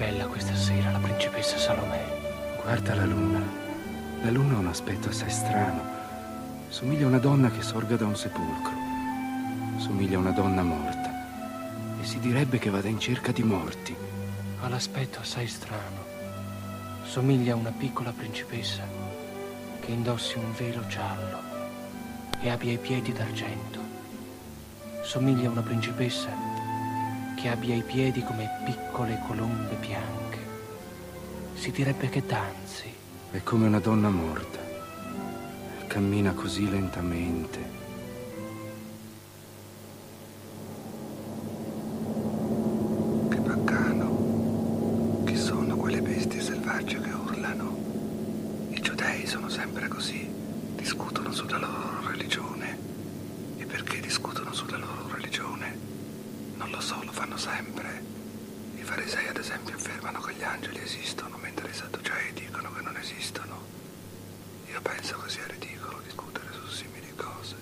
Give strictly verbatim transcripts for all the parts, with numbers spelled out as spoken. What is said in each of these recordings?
bella questa sera la principessa Salomè. Guarda la luna. La luna ha un aspetto assai strano. Somiglia a una donna che sorga da un sepolcro. Somiglia a una donna morta. E si direbbe che vada in cerca di morti. Ha l'aspetto assai strano. Somiglia a una piccola principessa che indossi un velo giallo e abbia i piedi d'argento. Somiglia a una principessa che abbia i piedi come piccole colombe bianche. Si direbbe che danzi. È come una donna morta. Cammina così lentamente. Che baccano. Chi sono quelle bestie selvagge che urlano? I giudei sono sempre così. Discutono sulla loro religione. E perché discutono sulla loro religione? Non lo so, lo fanno sempre. I farisei, ad esempio, affermano che gli angeli esistono, mentre i sadducei dicono che non esistono. Io penso che sia ridicolo discutere su simili cose.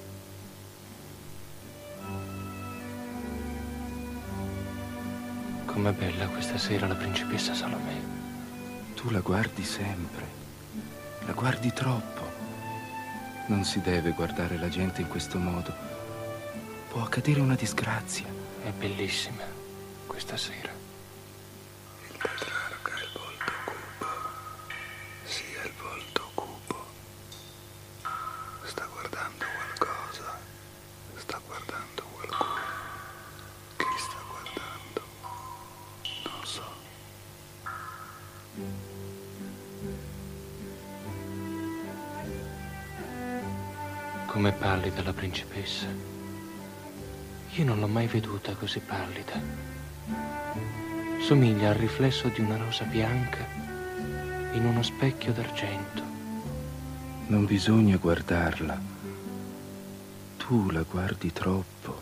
Com'è bella questa sera la principessa Salomè. Tu la guardi sempre. La guardi troppo. Non si deve guardare la gente in questo modo. Può accadere una disgrazia. È bellissima questa sera. Il tetrarca ha il volto cupo. Sia il volto cupo. Sta guardando qualcosa. Sta guardando qualcuno. Chi sta guardando? Non so. Com'è pallida la principessa. Io non l'ho mai veduta così pallida. Somiglia al riflesso di una rosa bianca in uno specchio d'argento. Non bisogna guardarla. Tu la guardi troppo.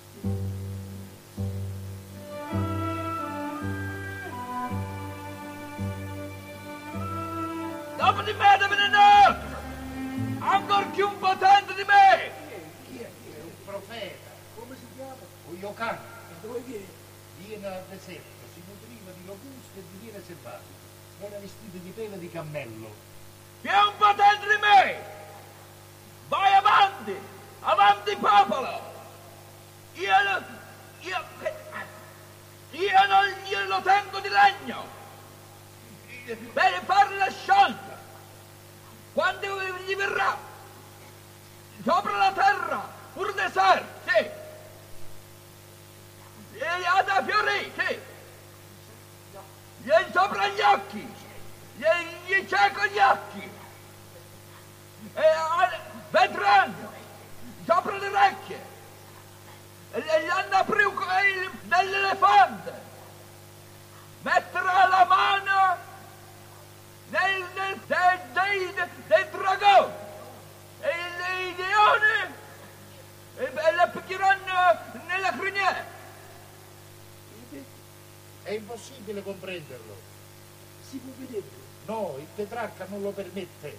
Dopo di me deve venire! Ancora più un potente di me! Chi è? Chi è? Un profeta. Come si chiama? Un Yokan. Da dove viene? Viene dal deserto, si nutriva di locuste e di miele selvatiche. Era vestito di pelo di cammello. Chi è un potente di me? Vai avanti! Avanti popolo! Io, io, io non glielo tengo di legno! Per fare la sciolta! Quando gli verrà sopra la terra un deserto, sì, e ha da fiorire, sì, gli sopra gli occhi, gli, gli cieco gli occhi, e vedranno sopra le orecchie, e gli hanno aperto dell'elefante, metterà la mano Del, del, del, dei, del, del dragone e i leoni e, e la picchieranno nella criniera. È impossibile comprenderlo. Si può vedere? No, il tetrarca non lo permette.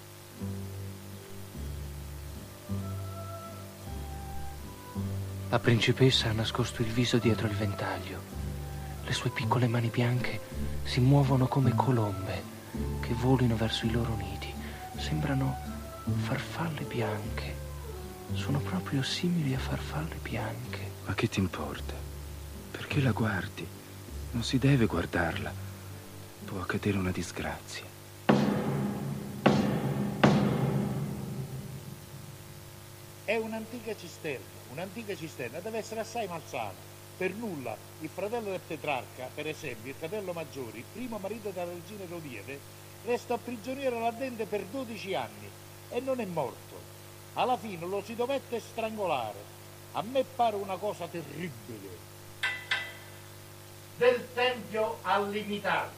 La principessa ha nascosto il viso dietro il ventaglio. Le sue piccole mani bianche si muovono come colombe che volino verso i loro nidi. Sembrano farfalle bianche. Sono proprio simili a farfalle bianche. Ma che ti importa? Perché la guardi? Non si deve guardarla. Può accadere una disgrazia. È un'antica cisterna, un'antica cisterna, deve essere assai malsana. Per nulla il fratello del tetrarca, per esempio, il fratello maggiore, il primo marito della regina Erodiade, restò prigioniero là dentro per dodici anni e non è morto. Alla fine lo si dovette strangolare. A me pare una cosa terribile. Del tempio allimitato.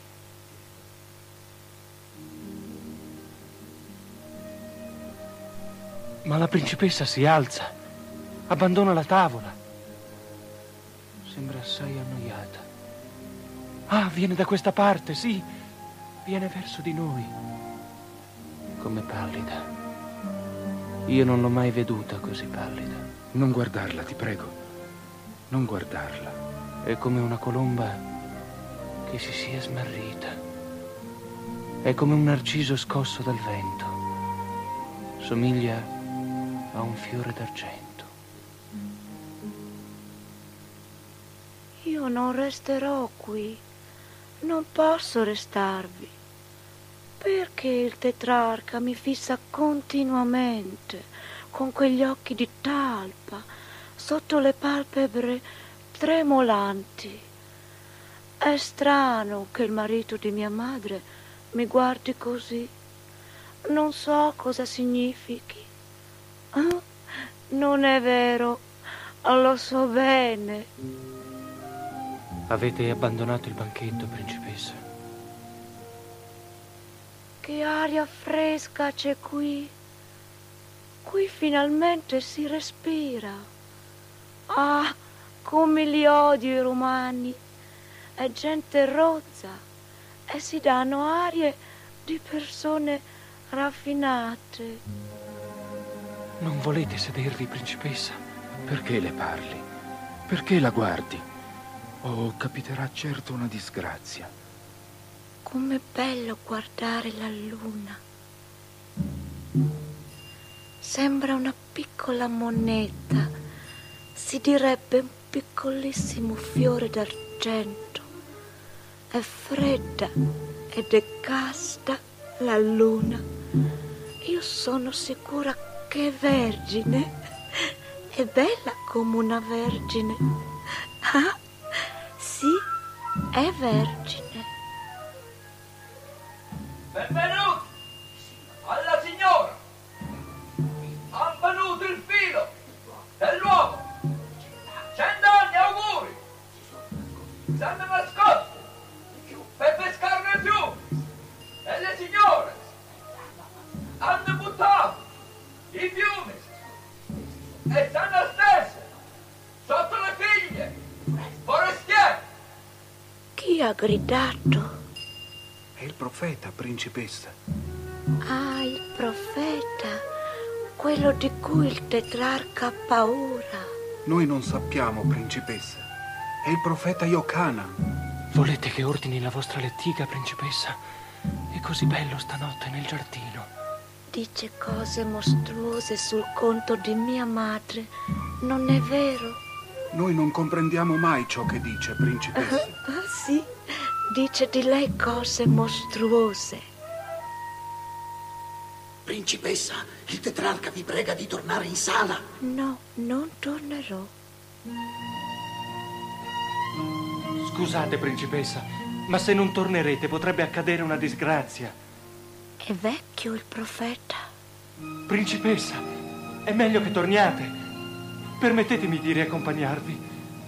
Ma la principessa si alza, abbandona la tavola. Sembra assai annoiata. Ah, viene da questa parte, sì. Viene verso di noi. Come pallida. Io non l'ho mai veduta così pallida. Non guardarla, ti prego. Non guardarla. È come una colomba che si sia smarrita. È come un narciso scosso dal vento. Somiglia a un fiore d'argento. Io non resterò qui. Non posso restarvi. Perché il tetrarca mi fissa continuamente con quegli occhi di talpa sotto le palpebre tremolanti? È strano che il marito di mia madre mi guardi così. Non so cosa significhi. Oh, non è vero, lo so bene. Avete abbandonato il banchetto, principessa? Che aria fresca c'è qui. Qui finalmente si respira. Ah, come li odio i romani. È gente rozza e si danno arie di persone raffinate. Non volete sedervi, principessa? Perché le parli? Perché la guardi? Oh, capiterà certo una disgrazia. Com'è bello guardare la luna. Sembra una piccola moneta, si direbbe un piccolissimo fiore d'argento. È fredda ed è casta la luna. Io sono sicura che è vergine. È bella come una vergine. Ah, sì, è vergine. Benvenuti alla signora. Han venuto il filo dell'uomo. Cent'anni auguri. Sempre nascosti per pescare nel fiume. E le signore hanno buttato i fiumi e stanno stesse sotto le figlie forestiere. Chi ha gridato? È il profeta, principessa. Ah, il profeta, quello di cui il tetrarca ha paura. Noi non sappiamo, principessa. È il profeta Iochanan. Volete che ordini la vostra lettiga, principessa? È così bello stanotte nel giardino. Dice cose mostruose sul conto di mia madre. Non è vero? Noi non comprendiamo mai ciò che dice, principessa. Ah, ah, sì, dice di lei cose mostruose. Principessa, il tetrarca vi prega di tornare in sala. No, non tornerò. Scusate, principessa, ma se non tornerete potrebbe accadere una disgrazia. È vecchio il profeta. Principessa, è meglio che torniate. Permettetemi di riaccompagnarvi.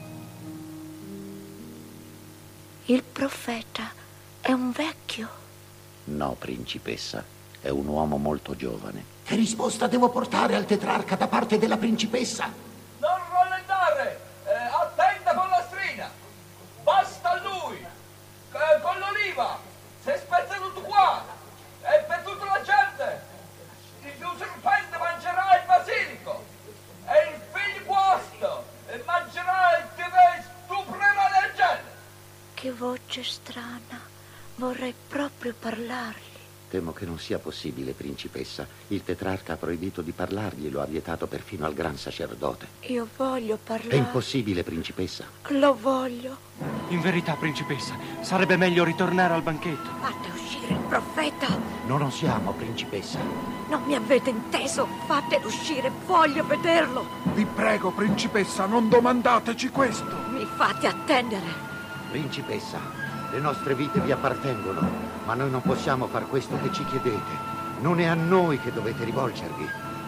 Il profeta è un vecchio? No, principessa, è un uomo molto giovane. Che risposta devo portare al tetrarca da parte della principessa? Non rallentare, eh, attenta con la strina. Basta a lui, eh, con l'oliva. Si spezza tutto qua. E per tutta la gente. Il serpente mangerà il basilico. E il figlio guasto e mangerà il che ve stuprerà del genere. Che voce strana. Vorrei proprio parlargli. Temo che non sia possibile, principessa. Il tetrarca ha proibito di parlargli, lo ha vietato perfino al gran sacerdote. Io voglio parlare. È impossibile, principessa. Lo voglio. In verità, principessa, sarebbe meglio ritornare al banchetto. Fate uscire il profeta. Non osiamo, principessa. Non mi avete inteso. Fatelo uscire, voglio vederlo. Vi prego, principessa, non domandateci questo. Mi fate attendere. Principessa, le nostre vite vi appartengono, ma noi non possiamo far questo che ci chiedete. Non è a noi che dovete rivolgervi.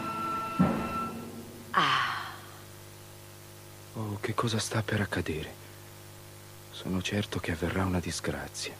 Ah. Oh, che cosa sta per accadere? Sono certo che avverrà una disgrazia.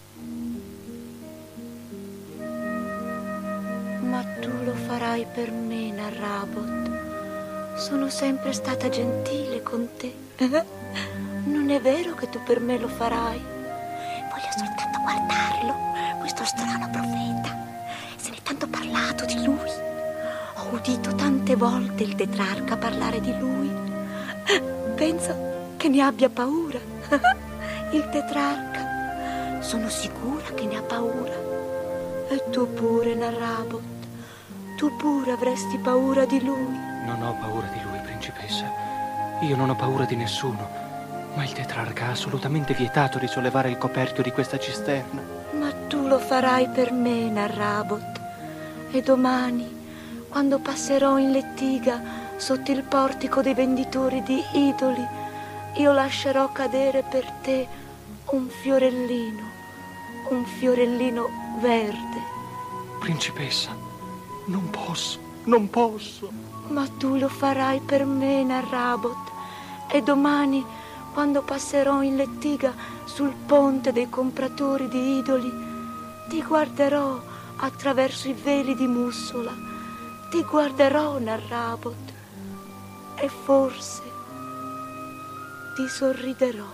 Ma tu lo farai per me, Narrabot. Sono sempre stata gentile con te. Non è vero che tu per me lo farai? Voglio soltanto guardarlo, questo strano profeta. Se ne è tanto parlato di lui. Ho udito tante volte il tetrarca parlare di lui. Penso che ne abbia paura. Il tetrarca. Sono sicura che ne ha paura. E tu pure, Narrabot. Tu pure avresti paura di lui. Non ho paura di lui, principessa. Io non ho paura di nessuno. Ma il tetrarca ha assolutamente vietato di sollevare il coperchio di questa cisterna. Ma tu lo farai per me, Narrabot. E domani, quando passerò in lettiga sotto il portico dei venditori di idoli, io lascerò cadere per te un fiorellino, un fiorellino verde. Principessa, non posso, non posso. Ma tu lo farai per me, Narrabot. E domani, quando passerò in lettiga sul ponte dei compratori di idoli, ti guarderò attraverso i veli di mussola. Ti guarderò, Narrabot, e forse ti sorriderò.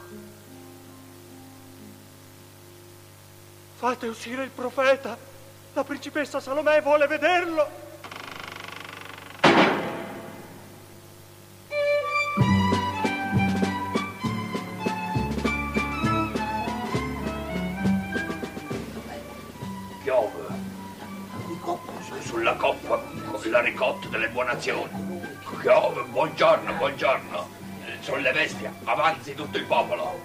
Fate uscire il profeta. La principessa Salomè vuole vederlo. Piove sulla coppa con la ricotta delle buone azioni. Piove, buongiorno, buongiorno. Sono le bestie, avanzi tutto il popolo.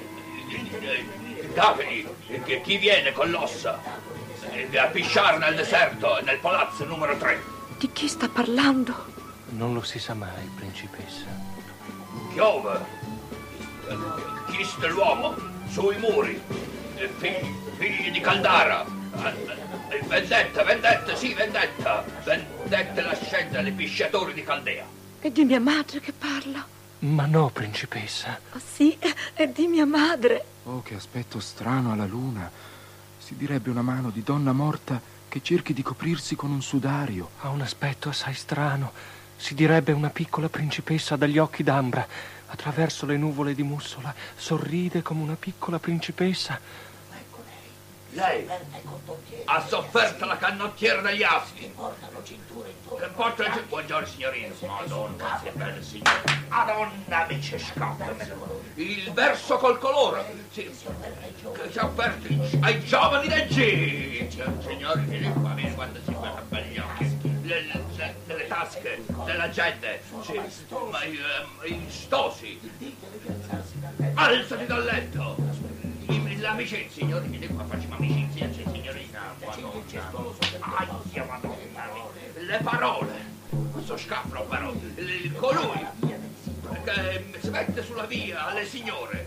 Dateli, che chi viene con l'ossa a pisciare nel deserto, nel palazzo numero tre. Di chi sta parlando? Non lo si sa mai, principessa. Piove. Chiste l'uomo sui muri. Figli, figli di Caldara. Vendetta, vendetta, sì, vendetta. Vendetta la scenda dei pisciatori di Caldea. È di mia madre che parla. Ma no, principessa. Oh, sì, è di mia madre. Oh, che aspetto strano alla luna. Si direbbe una mano di donna morta che cerchi di coprirsi con un sudario. Ha un aspetto assai strano. Si direbbe una piccola principessa dagli occhi d'ambra. Attraverso le nuvole di mussola sorride come una piccola principessa. Lei ha sofferto la canottiera degli aschi. Che portano cintura intorno. Che portano cintura. Buongiorno signorino. Madonna, che bella signora. Madonna, mi c'è scappa. Il verso col colore. Sì. Che si è offerto ai giovani reggi. Signori, vieni qua, vieni quando si fa belli occhi. Le, le, nelle tasche della gente. Sì. Ma i, i stosi. Alzati dal letto. L'amicizia, signori, vieni qua, facciamo amicizia, signorina, madonna, aia, madonna, le parole, questo scapro però, il, colui che si mette sulla via alle signore,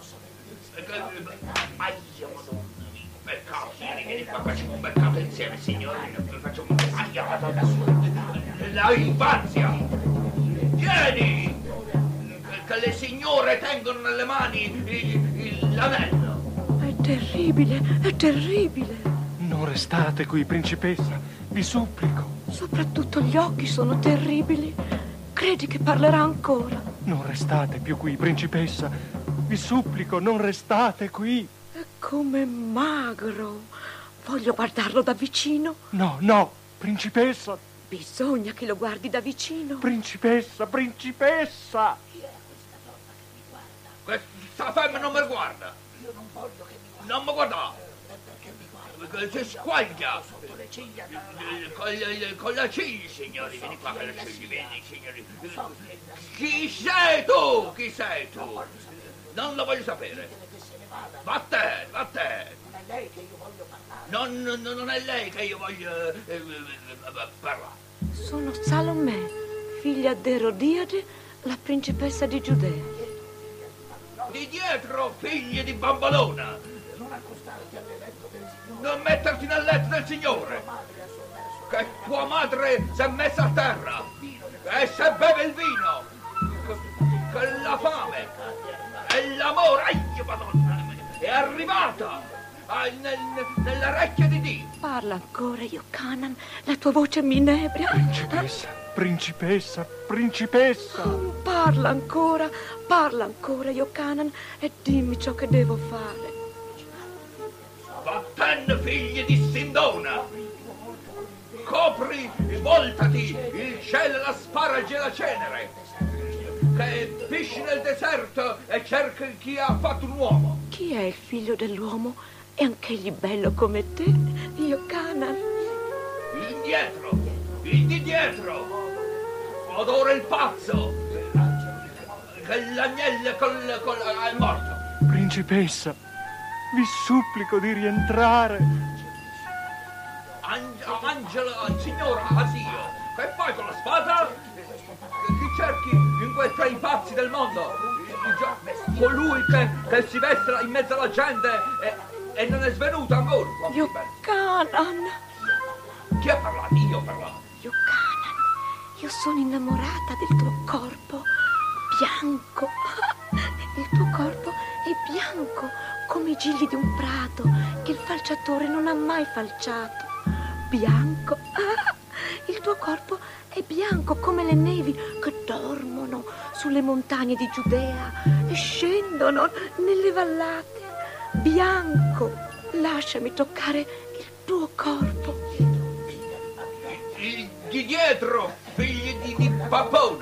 aia, madonna, peccato, vieni qua, facciamo un peccato insieme, signorina, facciamo, aia, madonna, la infanzia, vieni, che le signore tengono nelle mani l'anello. È terribile, è terribile. Non restate qui, principessa, vi supplico. Soprattutto gli occhi sono terribili. Credi che parlerà ancora? Non restate più qui, principessa. Vi supplico, non restate qui. È come magro. Voglio guardarlo da vicino. No, no, principessa. Bisogna che lo guardi da vicino. Principessa, principessa. Chi è questa donna che mi guarda? Questa femmina non mi guarda. Io non voglio che mi guardi. Non mi guarda. Perché mi guarda? Si squaglia. Sotto le ciglia. Con, con le ciglia, signori. Vieni qua con le ciglia, vieni, signori. Chi sei tu? Chi sei tu? Non lo voglio sapere. Vattene, vattene. Non è lei che io voglio parlare. Non, non, non è lei che io voglio eh, eh, parlare. Sono Salomè, figlia d'Erodiade, la principessa di Giudea. Di dietro, figli di bambalona. Non accostarti al letto del Signore. Non metterti nel letto del Signore. Che tua madre si è messa a terra e se beve il vino. Che la fame e l'amore, ai, Madonna, è arrivata nel, nell'orecchia di Dio. Parla ancora, Iocanan, la tua voce mi inebria. Principessa, principessa, principessa. Oh, parla ancora, parla ancora, Iocanan, e dimmi ciò che devo fare. Vattene, figli di Sindona. Copri, voltati, il cielo, la sparagi e la cenere. Che pisci nel deserto e cerca chi ha fatto un uomo. Chi è il figlio dell'uomo è anch'egli bello come te, Iokannan. Il dietro, il di dietro, odore il pazzo, che l'agnello col, col, è morto. Principessa, vi supplico di rientrare. Ang- Angelo, signora, addio. Che fai con la spada? Chi cerchi in quei tra i pazzi del mondo? Colui che, che si veste in mezzo alla gente e, e non è svenuto ancora. Iokannan. Chi ha parlato? Io ho parlato. Iokannan, io sono innamorata del tuo corpo bianco. Il tuo corpo è bianco come i gigli di un prato che il falciatore non ha mai falciato. Bianco. Il tuo corpo è bianco come le nevi che dormono sulle montagne di Giudea e scendono nelle vallate. Bianco. Lasciami toccare il tuo corpo. Il di dietro, figli di, di Papona.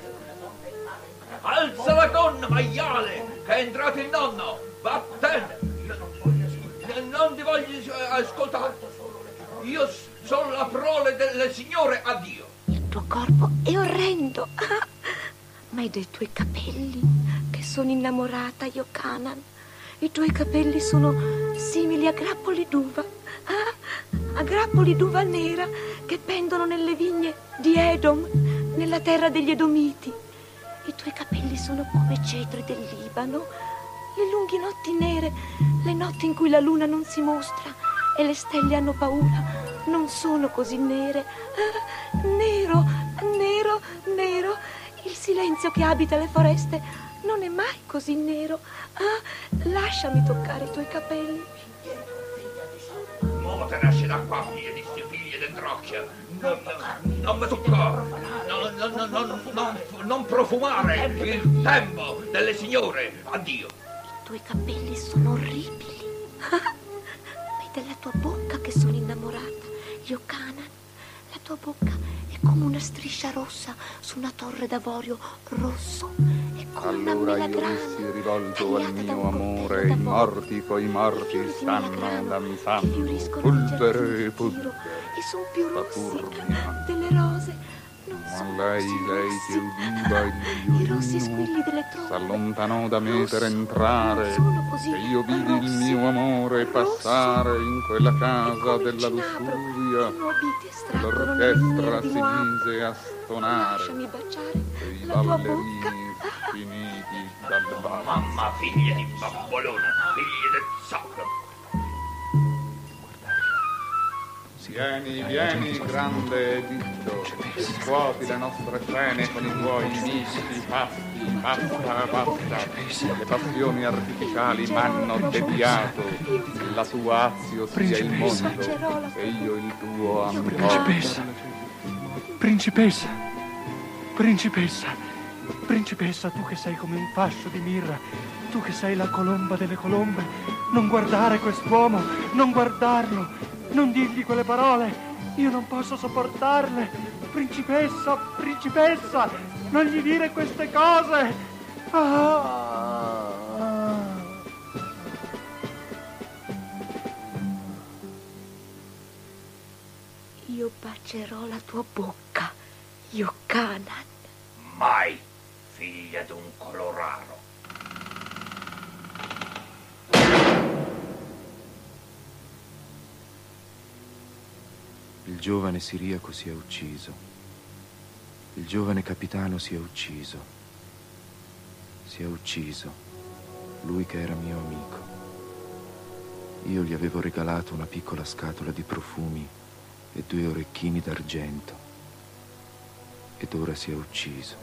Alza la gonna, maiale, che è entrato il nonno. Vattene. Non ti voglio ascoltare. Io sono la prole delle signore, addio. Il tuo corpo è orrendo, ma è dei tuoi capelli che sono innamorata, Iokannan. I tuoi capelli sono simili a grappoli d'uva, a grappoli d'uva nera che pendono nelle vigne di Edom, nella terra degli Edomiti. I tuoi capelli sono come cedri del Libano, le lunghe notti nere, le notti in cui la luna non si mostra e le stelle hanno paura, non sono così nere. Nero, nero, nero, il silenzio che abita le foreste non è mai così nero. Lasciami toccare i tuoi capelli. Mo te nasce da qua, figlia di sti figli d'Androcchia. Non, non mi toccare, non, non, non, non, non, non profumare il tempo delle signore. Addio. I tuoi capelli sono orribili. Vedi la tua bocca che sono innamorata, Iokannan. La tua bocca è come una striscia rossa su una torre d'avorio rosso. È come allora una io melagrana dissi rivolto al tagliata da mio un amore, coltello i d'avorio. morti coi morti Fiori di stanno melagrana che danzando, fioriscono nei polvere giardini e di polvere. Tiro e sono più rossi Saturnia. delle rose. Non Ma sono lei, così lei rossi. che udiva il I rossi violino squilli delle trombe. s'allontanò da me Rosso, per entrare non sono così e io vidi il rossi, mio amore rosso. passare in quella È casa come il della cinabro, lussuria. i nuoviti estraggono nelle L'orchestra miniere di si Moab. mise a stonare Lasciami baciare e i la tua ballerini bocca. finiti dal ballo. Mamma, figlia di bambolona, figlia del sacro. Vieni, vieni, grande Egitto, scuoti le nostre scene con i tuoi misti pasti, basta, basta. Le passioni artificiali m'hanno deviato, la tua azio sia il mondo e io il tuo ancora. Principessa, principessa, principessa, principessa, tu che sei come un fascio di mirra, tu che sei la colomba delle colombe, non guardare quest'uomo, non guardarlo. Non dirgli quelle parole, io non posso sopportarle. Principessa, principessa, non gli dire queste cose. Ah. Io bacerò la tua bocca, Iokannan. Mai, figlia d'un coloraro. Il giovane siriaco si è ucciso. Il giovane capitano si è ucciso. Si è ucciso. Lui che era mio amico. Io gli avevo regalato una piccola scatola di profumi e due orecchini d'argento. Ed ora si è ucciso.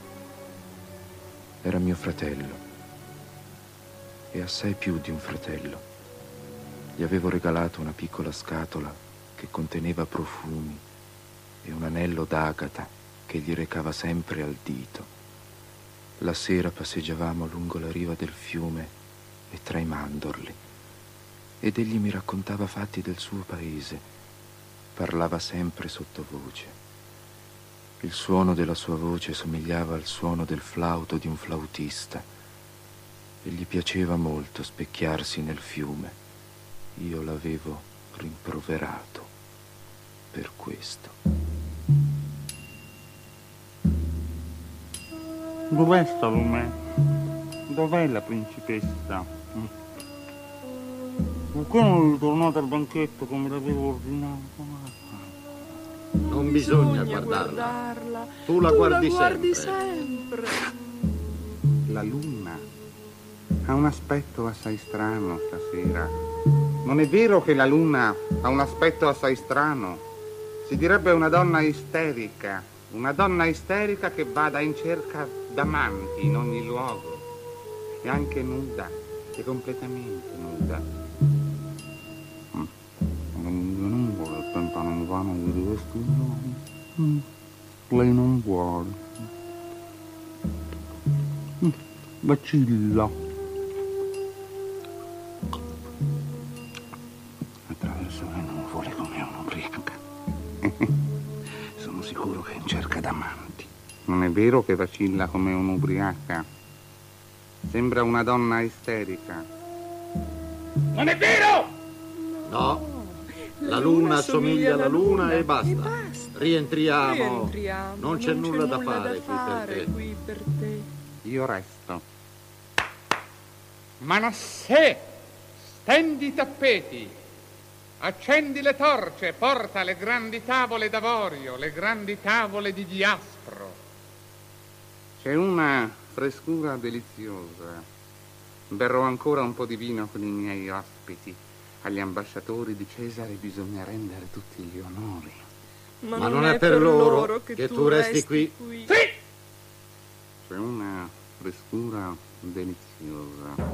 Era mio fratello. E assai più di un fratello. Gli avevo regalato una piccola scatola che conteneva profumi e un anello d'agata che gli recava sempre al dito. La sera passeggiavamo lungo la riva del fiume e tra i mandorli, ed egli mi raccontava fatti del suo paese. Parlava sempre sottovoce. Il suono della sua voce somigliava al suono del flauto di un flautista e gli piaceva molto specchiarsi nel fiume. io l'avevo rimproverato per questo. Dov'è Salomè? Dov'è la principessa? Perché non è ritornata al banchetto come l'avevo ordinato? Non bisogna, bisogna guardarla. guardarla. Tu la, tu guardi, la guardi sempre. sempre. La luna ha un aspetto assai strano stasera. Non è vero che la luna ha un aspetto assai strano? Si direbbe una donna isterica. Una donna isterica che vada in cerca d'amanti in ogni luogo. E anche nuda. E completamente nuda. Non vuole il pentano vano di rivestito. Mm. Lei non vuole. Mm. Vacilla. Attraverso le nuvole come un'ubriaca. Sono sicuro che è in cerca d'amanti. Non è vero che vacilla come un'ubriaca? Sembra una donna isterica. Non è vero? No. La luna assomiglia alla luna e basta. E basta. Rientriamo. Rientriamo. Non c'è, non c'è nulla, nulla da fare, da fare qui, per qui per te. Io resto. Manassè, stendi i tappeti, accendi le torce, porta le grandi tavole d'avorio, le grandi tavole di diaspro. C'è una frescura deliziosa. Berrò ancora un po' di vino con i miei ospiti. Agli ambasciatori di Cesare bisogna rendere tutti gli onori. Ma, Ma non, non è per, per loro che, che tu resti, resti qui. qui. Sì! C'è una frescura deliziosa.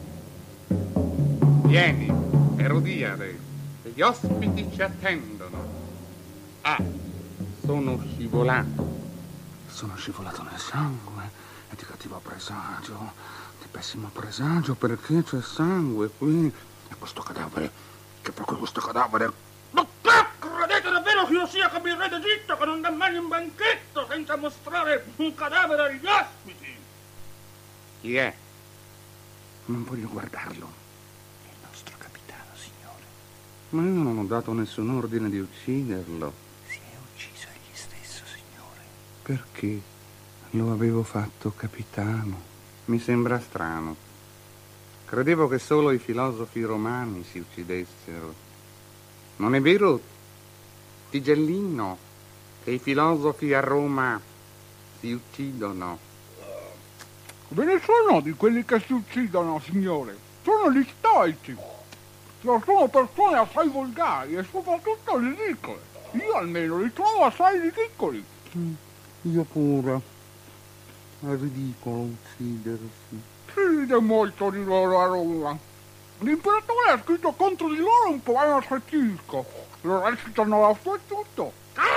Vieni, Erodiade, gli ospiti ci attendono. Ah, sono scivolato. Sono scivolato nel sangue. È di cattivo presagio, di pessimo presagio, perché c'è sangue qui. E questo cadavere, che proprio questo cadavere... Ma che credete davvero che io sia come il re d'Egitto, che non dà mai un banchetto senza mostrare un cadavere agli ospiti? Chi è? Non voglio guardarlo. È il nostro capitano, signore. Ma io non ho dato nessun ordine di ucciderlo. Si è ucciso egli stesso, signore. Perché? Lo avevo fatto capitano. Mi sembra strano. Credevo che solo i filosofi romani si uccidessero. Non è vero, Tigellino, che i filosofi a Roma si uccidono? Ve ne sono di quelli che si uccidono, signore. Sono gli stoici. Sono persone assai volgari e soprattutto ridicole. Io almeno li trovo assai ridicoli. Io pure. È ridicolo uccidersi. Si ride molto di loro a Roma. L'imperatore ha scritto contro di loro un poema satirico. Lo recitano dappertutto.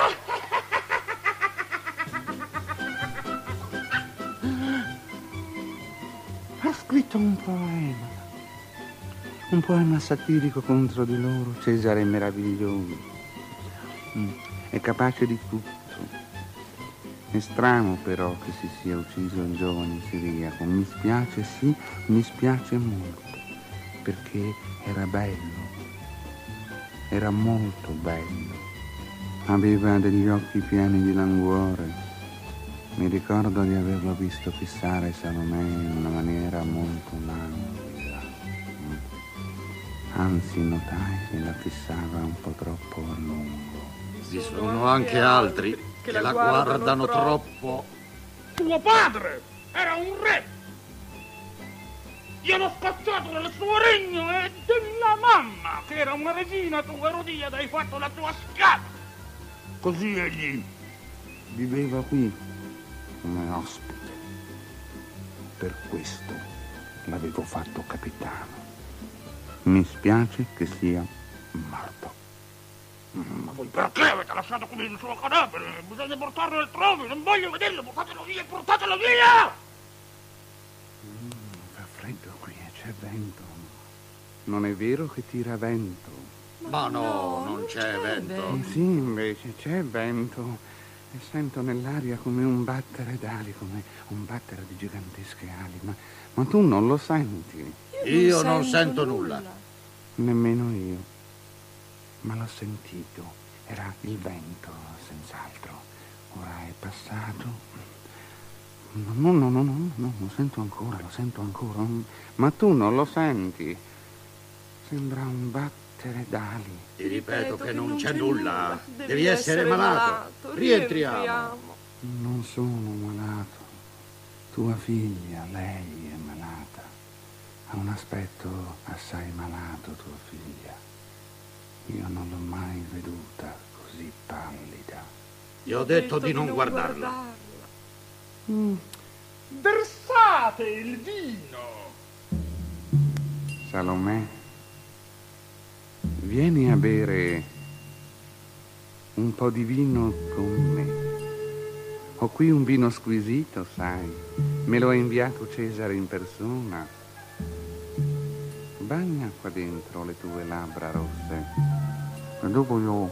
Ha scritto un poema. Un poema satirico contro di loro. Cesare è meraviglioso. È capace di tutto. È strano però che si sia ucciso il giovane siriaco. Mi spiace, sì, mi spiace molto, perché era bello, era molto bello. Aveva degli occhi pieni di languore. Mi ricordo di averlo visto fissare Salomè in una maniera molto languida. Anzi, notai che la fissava un po' troppo a lungo. Ci sono anche altri che la guardano troppo. Tuo padre era un re. Io l'ho scacciato dal suo regno e della mamma, che era una regina, tu Erodiade, hai fatto la tua schiava. Così egli viveva qui come ospite. Per questo l'avevo fatto capitano. Mi spiace che sia morto. Ma voi perché avete lasciato qui il suo cadavere? Bisogna portarlo altrove, non voglio vederlo, portatelo via, portatelo via! Mm, fa freddo qui e c'è vento. Non è vero che tira vento? Ma no, no non c'è, c'è vento. vento. Sì, invece c'è vento. E sento nell'aria come un battere d'ali, come un battere di gigantesche ali. Ma, ma tu non lo senti? Io, Io non, non sento nulla. nulla. Nemmeno io. Ma l'ho sentito. Era il vento, senz'altro. Ora è passato. No, no, no, no, no, lo sento ancora, lo sento ancora. Ma tu non lo senti. Sembra un battere d'ali. Ti ripeto che non c'è nulla. Devi essere malato. Rientriamo. Non sono malato. Tua figlia, lei è malata. Ha un aspetto assai malato, tua figlia. Io non l'ho mai veduta così pallida. Ti ho detto di non guardarla. Mm. Versate il vino. Salomè, vieni a bere un po' di vino con me. Ho qui un vino squisito, sai. Me lo ha inviato Cesare in persona. Bagna qua dentro le tue labbra rosse. E dopo io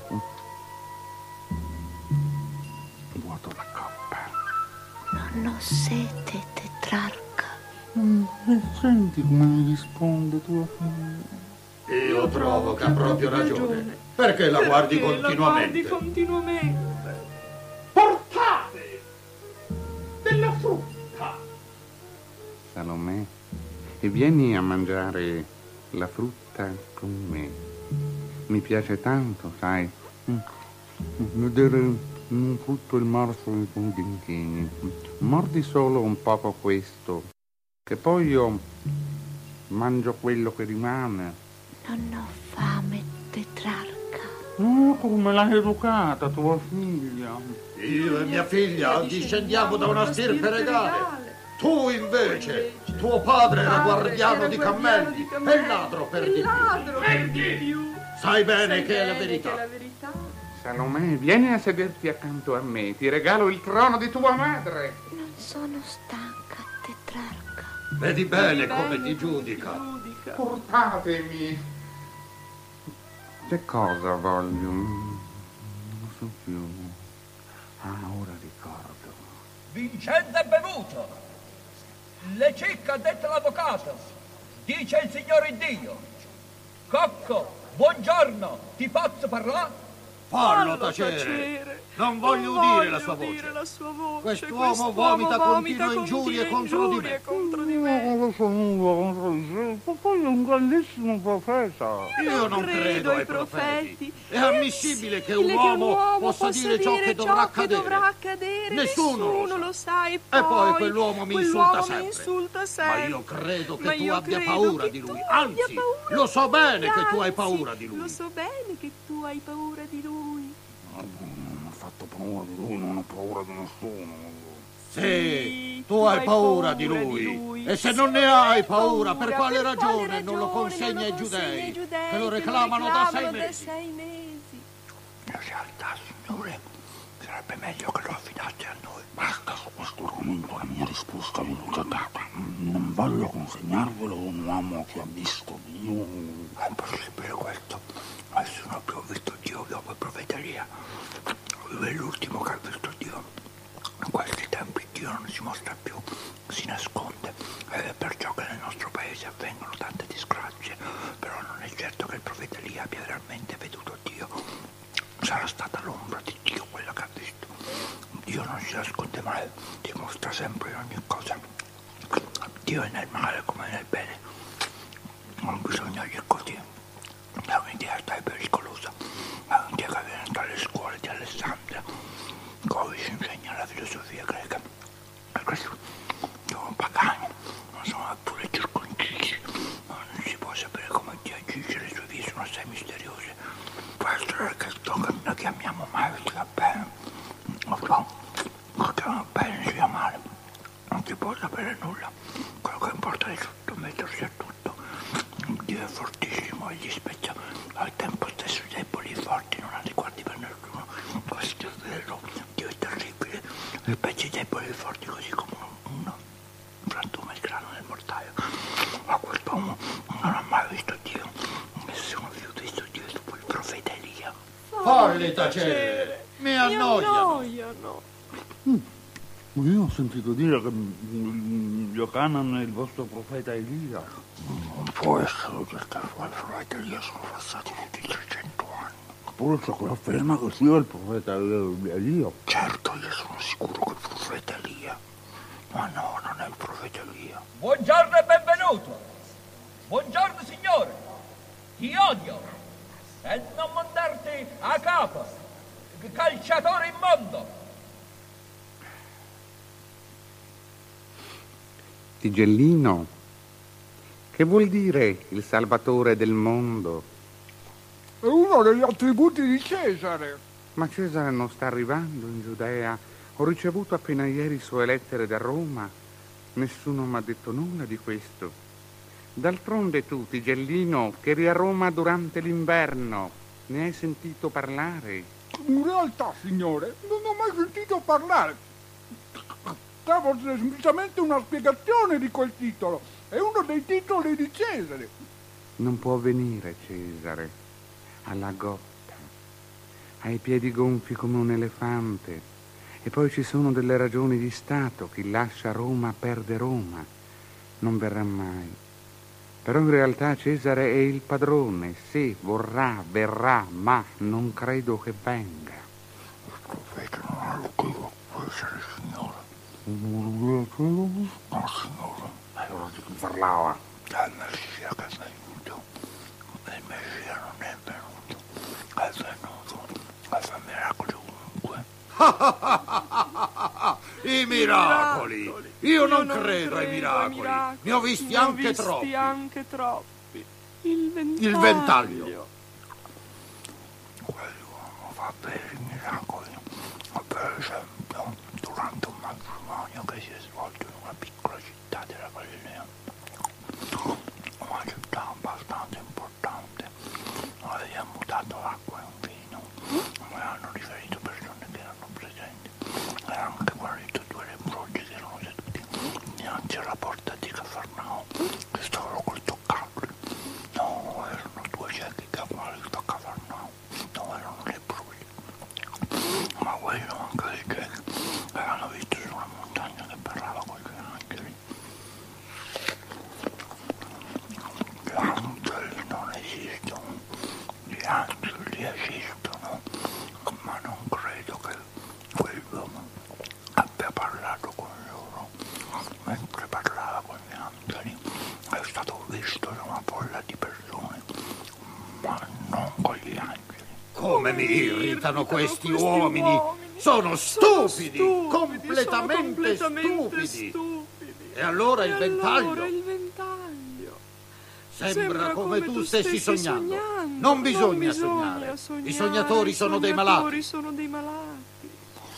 vuoto la coppa. Non ho sete, tetrarca. Mm, senti come mi risponde tua figlia. Io trovo che ha proprio ragione. Perché la guardi Perché continuamente? La guardi continuamente. Portate della frutta. Salomè, e vieni a mangiare la frutta con me. Mi piace tanto, sai, vedere in tutto il marzo i tuoi dentini. Mordi solo un poco questo, che poi io mangio quello che rimane. Non ho fame, tetrarca. Oh, come l'hai educata tua figlia. Io e mia figlia discendiamo da una stirpe regale. Tu invece, tuo padre era guardiano di cammelli e il ladro per di più. Sai bene che è la verità. Salomè, vieni a sederti accanto a me. Ti regalo il trono di tua madre. Non sono stanca, tetrarca. Vedi bene come ti giudica. Portatemi. Che cosa voglio? Non lo so più. Ah, ora ricordo. Vincente è bevuto. Le cicche ha detto l'avvocato. Dice il Signore Dio. Cocco, buongiorno, ti posso parlare? Fallo tacere. Non voglio non udire voglio la sua udire voce. La sua voce. Quest'uomo Quest'uomo vomita, vomita continue ingiurie contro di me. Contro di me. Poi è un grandissimo profeta. Io, Io non credo, credo ai profeti. profeti. È ammissibile che un, che uomo, un uomo possa dire, dire ciò che dovrà accadere. Dovrà accadere. Nessuno, Nessuno lo sa. E poi, e poi quell'uomo mi quell'uomo insulta, mi sempre. insulta sempre. Ma io credo che Ma tu io abbia credo paura di lui. Anzi, paura lo so bene anzi, che tu hai paura di lui. Lo so bene che tu hai paura di lui. Non ho fatto paura di lui, non ho paura di nessuno. Sì, sì tu, tu hai paura, paura di, lui. di lui. E se sì, non ne hai paura, paura, per quale per ragione, ragione non lo consegni ai giudei, giudei che lo reclamano, che lo reclamano da, sei da sei mesi? In realtà, signore, sarebbe meglio che lo affidaste a noi. Basta su questo argomento, la mia risposta è venuta data. Non voglio consegnarvelo a un uomo che ha visto Dio. È impossibile questo. Nessuno più ha visto Dio dopo il profeta Elia. Lui è l'ultimo che ha visto Dio. In questi tempi Dio non si mostra più, si nasconde. Ed è perciò che nel nostro paese avvengono tante disgrazie. Però non è certo che il profeta Elia abbia realmente veduto Dio. Sarà stata l'ombra di Dio quella che ha visto. Dio non si nasconde mai, ti mostra sempre in ogni cosa. Dio è nel male come nel bene. Non bisogna agire così. È un'idea assai pericolosa. È un'idea che viene dalle scuole di Alessandria, dove si insegna la filosofia greca. E questi sono pagani, non sono pure circoncisi. Non si può sapere come Dio agisce, le sue vie sono assai misteriose. Può essere che ciò che noi chiamiamo male sia bene, o ciò che chiamiamo bene sia male. Non si può sapere nulla. Quello che importa è sottomettersi a tutto. Dio è fortissimo, egli spezza al tempo stesso i deboli e forti, non ha riguardi per nessuno. Questo è vero, Dio è terribile, e spezza i deboli e forti così come uno frantuma il grano nel mortaio. Ma quest'uomo non ha mai visto Dio, nessuno più visto Dio dopo il profeta Elia. Falli tacere, mi annoiano. annoiano. Mm. Io ho sentito dire che Iocanan è il vostro profeta Elia. Non può essere perché il profeta Elia sono passati tutti i trecento anni. Eppure c'è chi afferma che sia il profeta Elia. Certo, io sono sicuro che il profeta Elia. Ma no, non è il profeta Elia. Buongiorno e benvenuto. Buongiorno, signore. Ti odio. E non mandarti a capo. Calciatore immondo. Tigellino, che vuol dire il salvatore del mondo? È uno degli attributi di Cesare. Ma Cesare non sta arrivando in Giudea. Ho ricevuto appena ieri sue lettere da Roma. Nessuno mi ha detto nulla di questo. D'altronde tu, Tigellino, che eri a Roma durante l'inverno, ne hai sentito parlare? In realtà, signore, non ho mai sentito parlare. Stavo semplicemente una spiegazione di quel titolo. È uno dei titoli di Cesare. Non può venire Cesare. Alla gotta. Ha i piedi gonfi come un elefante. E poi ci sono delle ragioni di Stato. Chi lascia Roma perde Roma. Non verrà mai. Però in realtà Cesare è il padrone. Sì, vorrà, verrà, ma non credo che venga. Il profeta non ha lo che può essere, signore. No, signore. Allora di chi parlava? È il Messia che è venuto. Il Messia non è venuto. È venuto. E fa miracoli ovunque. I miracoli. Io non, Io non credo, credo ai miracoli. miracoli. Ne ho visti, ne ho anche, visti troppi. anche troppi. Il ventaglio. Il ventaglio. Quell'uomo fa veri miracoli. Per esempio, durante un matrimonio che si è svolto in una piccola città della Galilea, una città abbastanza importante, dove ha mutato l'acqua in vino, come hanno riferito persone che erano presenti, e anche guarito due leprosi che erano seduti dinanzi alla porta di Cafarnao, che stavano col toccabili. No, erano due ciechi che avevano visto a Cafarnao, no, erano leprosi. Ma quello anche i ciechi avevano visto su una montagna che parlava con gli angeli. Gli angeli non esistono, gli angeli esistono, ma non credo che quell'uomo abbia parlato con loro. Mentre parlava con gli angeli è stato visto da una folla di persone, ma non con gli angeli. Come mi irritano questi uomini! Sono stupidi, stupidi completamente, sono completamente stupidi. stupidi. E allora e il ventaglio? Allora il ventaglio. Sembra, Sembra come, come tu stessi, stessi sognando. sognando. Non bisogna, non bisogna sognare. sognare. I sognatori sono dei malati. I sognatori sono dei malati.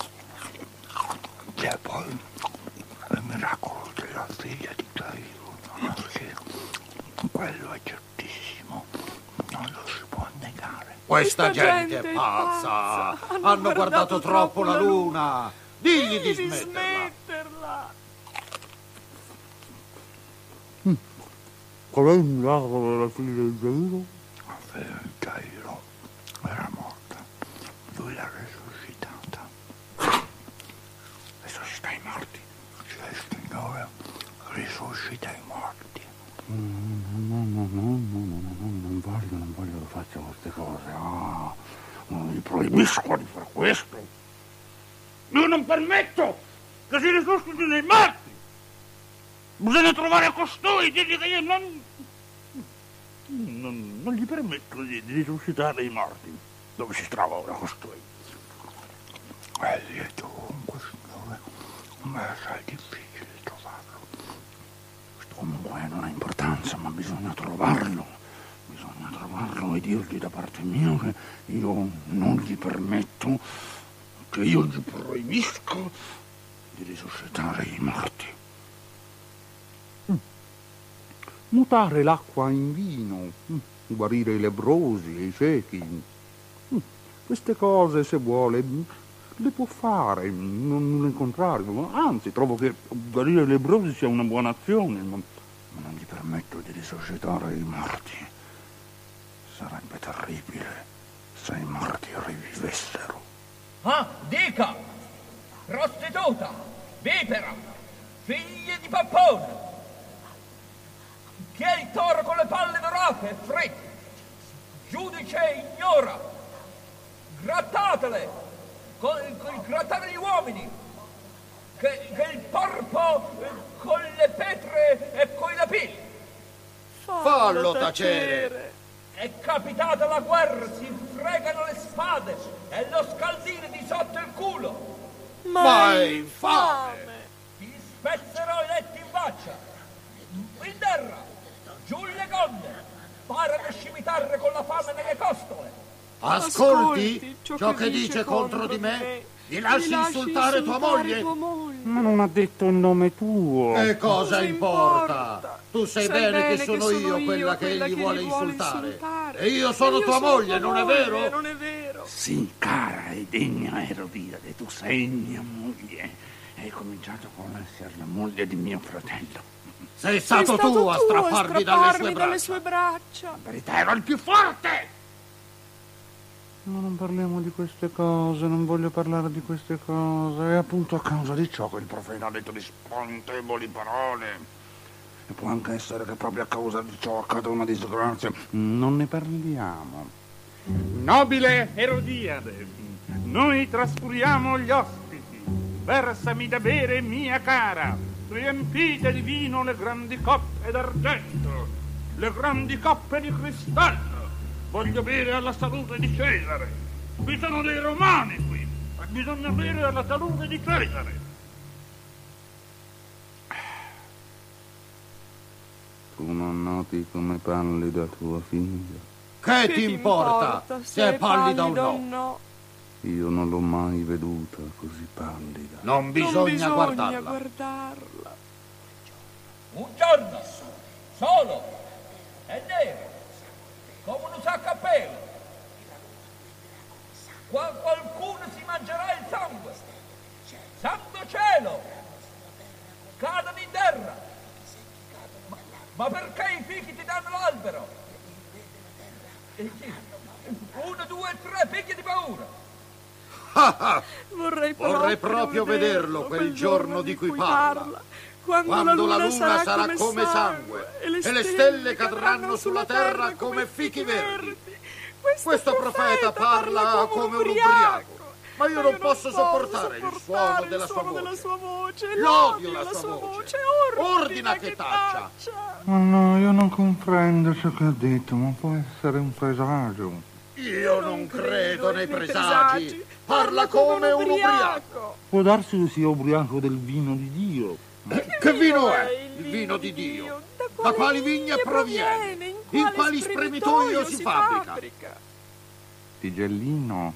E poi il miracolo della figlia di Gairo, perché quello è certissimo, non lo si può negare. Questa, Questa gente, gente è pazza. pazza. Hanno, Hanno guardato, guardato troppo la luna. Digli di smetterla. smetterla. Mm. Qual è il miracolo della figlia di Gairo? La figlia di Gairo era morta. Lui l'ha risuscitata. Risuscita i morti. Cioè il Signore risuscita i morti. No, no, no, no, no, no, no, non voglio, non voglio che faccia queste cose. Ah, non gli proibisco di fare questo. Io non permetto che si risuscitino i morti. Bisogna trovare costui, dirgli che io non... Non, non gli permetto di, di risuscitare i morti. Dove si trova ora costui? È lieto ovunque, signore, ma è assai difficile trovarlo. Questo comunque non ha importanza, ma bisogna trovarlo. Bisogna trovarlo e dirgli da parte mia che io non gli permetto, che io gli proibisco di risuscitare i morti. Mm. Mutare l'acqua in vino, mm. guarire i lebbrosi e i ciechi. Mm. Queste cose, se vuole, le può fare, non, non il contrario. Anzi, trovo che guarire i lebbrosi sia una buona azione, ma, ma non gli permetto di risuscitare i morti. Sarebbe terribile se i morti rivivessero. Ah, dica! Prostituta! vipera, figli di pappone. Chi è il toro con le palle dorate e fritte? Giudice ignora. Grattatele, con, con grattare gli uomini. Che, che il porpo eh, con le petre e coi lapilli. Fallo tacere. È capitata la guerra, si fregano le spade e lo scaldino di sotto il culo. Ma è infame. Ti spezzerò i letti in faccia. In terra, giù le gonne. Para da scimitarre con la fame nelle costole. Ascolti ciò che dice contro di me. Gli lasci insultare tua moglie? Ma non ha detto il nome tuo. Che cosa importa? Tu sai, Sai bene, bene che sono, che sono io io quella che quella egli che vuole gli vuole insultare. insultare. E io sono E io tua sono moglie, tua non è moglie, vero? non è vero. Sì, cara e degna Erodiade, tu sei mia moglie. Hai cominciato con essere la moglie di mio fratello. Sei stato, Sei stato tu a strapparmi, dalle, sue dalle sue braccia. In verità ero il più forte! Ma non parliamo di queste cose, non voglio parlare di queste cose. È appunto a causa di ciò che il profeta ha detto di spantevoli parole. E può anche essere che proprio a causa di ciò accada una disgrazia. Non ne parliamo. Nobile Erodiade, noi trascuriamo gli ospiti. Versami da bere, mia cara. Riempite di vino le grandi coppe d'argento, le grandi coppe di cristallo. Voglio bere alla salute di Cesare. Qui sono dei romani qui, e bisogna bere alla salute di Cesare. Tu non noti come pallida tua figlia? Che, Che ti ti importa, importa se è pallida o no? no? Io non l'ho mai veduta così pallida. Non bisogna, non bisogna guardarla. guardarla. Un giorno, solo, è nero, come un sacco a pelo. Qua qualcuno si mangerà il sangue. Santo cielo! Cadono in terra. Ma, ma perché i fichi ti danno l'albero? Uno, due, tre, figli di paura. Vorrei, Vorrei proprio vederlo quel giorno di cui parla. Quando, Quando la la luna, luna sarà, sarà come sangue e le, e le stelle cadranno sulla terra come fichi verdi. Questo, Questo profeta parla come un ubriaco. Ma io non posso sopportare il suono della sua della voce. sua voce. L'odio la sua voce. Ordina che taccia. Ma no, io non comprendo ciò che ha detto, ma può essere un presagio. Io non credo nei presagi. Parla come un ubriaco. Può darsi che sia ubriaco del vino di Dio. Che vino è il vino di Dio? Da quali vigne proviene? In quali spremitoio si fabbrica? Tigellino,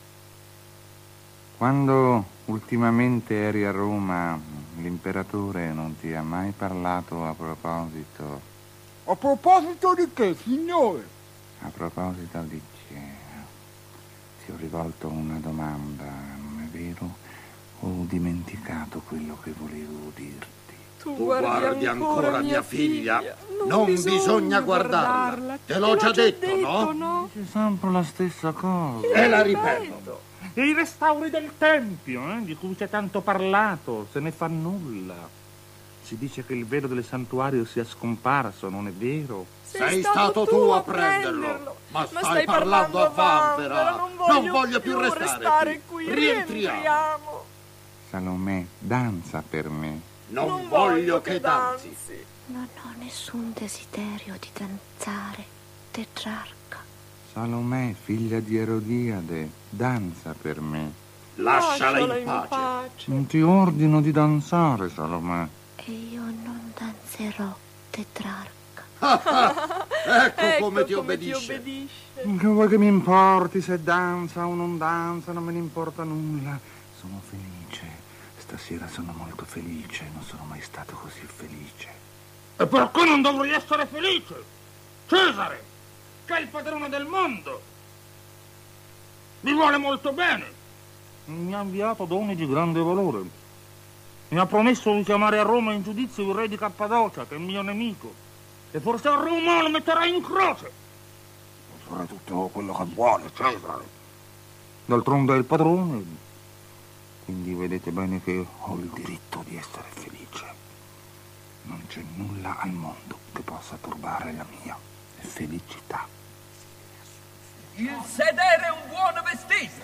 quando ultimamente eri a Roma, l'imperatore non ti ha mai parlato a proposito... A proposito di che, signore? A proposito di che... Ti ho rivolto una domanda, non è vero? Ho dimenticato quello che volevo dirti. Tu, Tu guardi, guardi ancora, ancora mia figlia. figlia. Non, Non bisogna, bisogna guardarla. guardarla. Te l'ho già detto, no? no? Dice sempre la stessa cosa. E la ripeto. E i restauri del Tempio, eh, di cui si è tanto parlato, se ne fa nulla. Si dice che il velo del santuario sia scomparso, non è vero? Sei stato tu a prenderlo. Ma stai parlando a vanvera. Non voglio, Non voglio più restare, restare qui. qui. Rientriamo. Rientriamo. Salomè, danza per me. Non, Non voglio che danzi. Non ho nessun desiderio di danzare, tetrarca. Salomè, figlia di Erodiade, danza per me. Lasciala in pace. Non ti ordino di danzare, Salomè. E io non danzerò, tetrarca. Ecco, Ecco come ti come obbedisce. Ti obbedisce. Che vuoi che mi importi se danza o non danza, non me ne importa nulla. Sono felice. Stasera sono molto felice, non sono mai stato così felice. E perché non dovrei essere felice? Cesare, che è il padrone del mondo, mi vuole molto bene. Mi ha inviato doni di grande valore. Mi ha promesso di chiamare a Roma in giudizio il re di Cappadocia, che è il mio nemico. E forse a Roma lo metterà in croce. Farà tutto quello che vuole Cesare. D'altronde è il padrone. quindi vedete bene che ho il diritto di essere felice. Non c'è nulla al mondo che possa turbare la mia felicità. Il sedere è un buono vestito.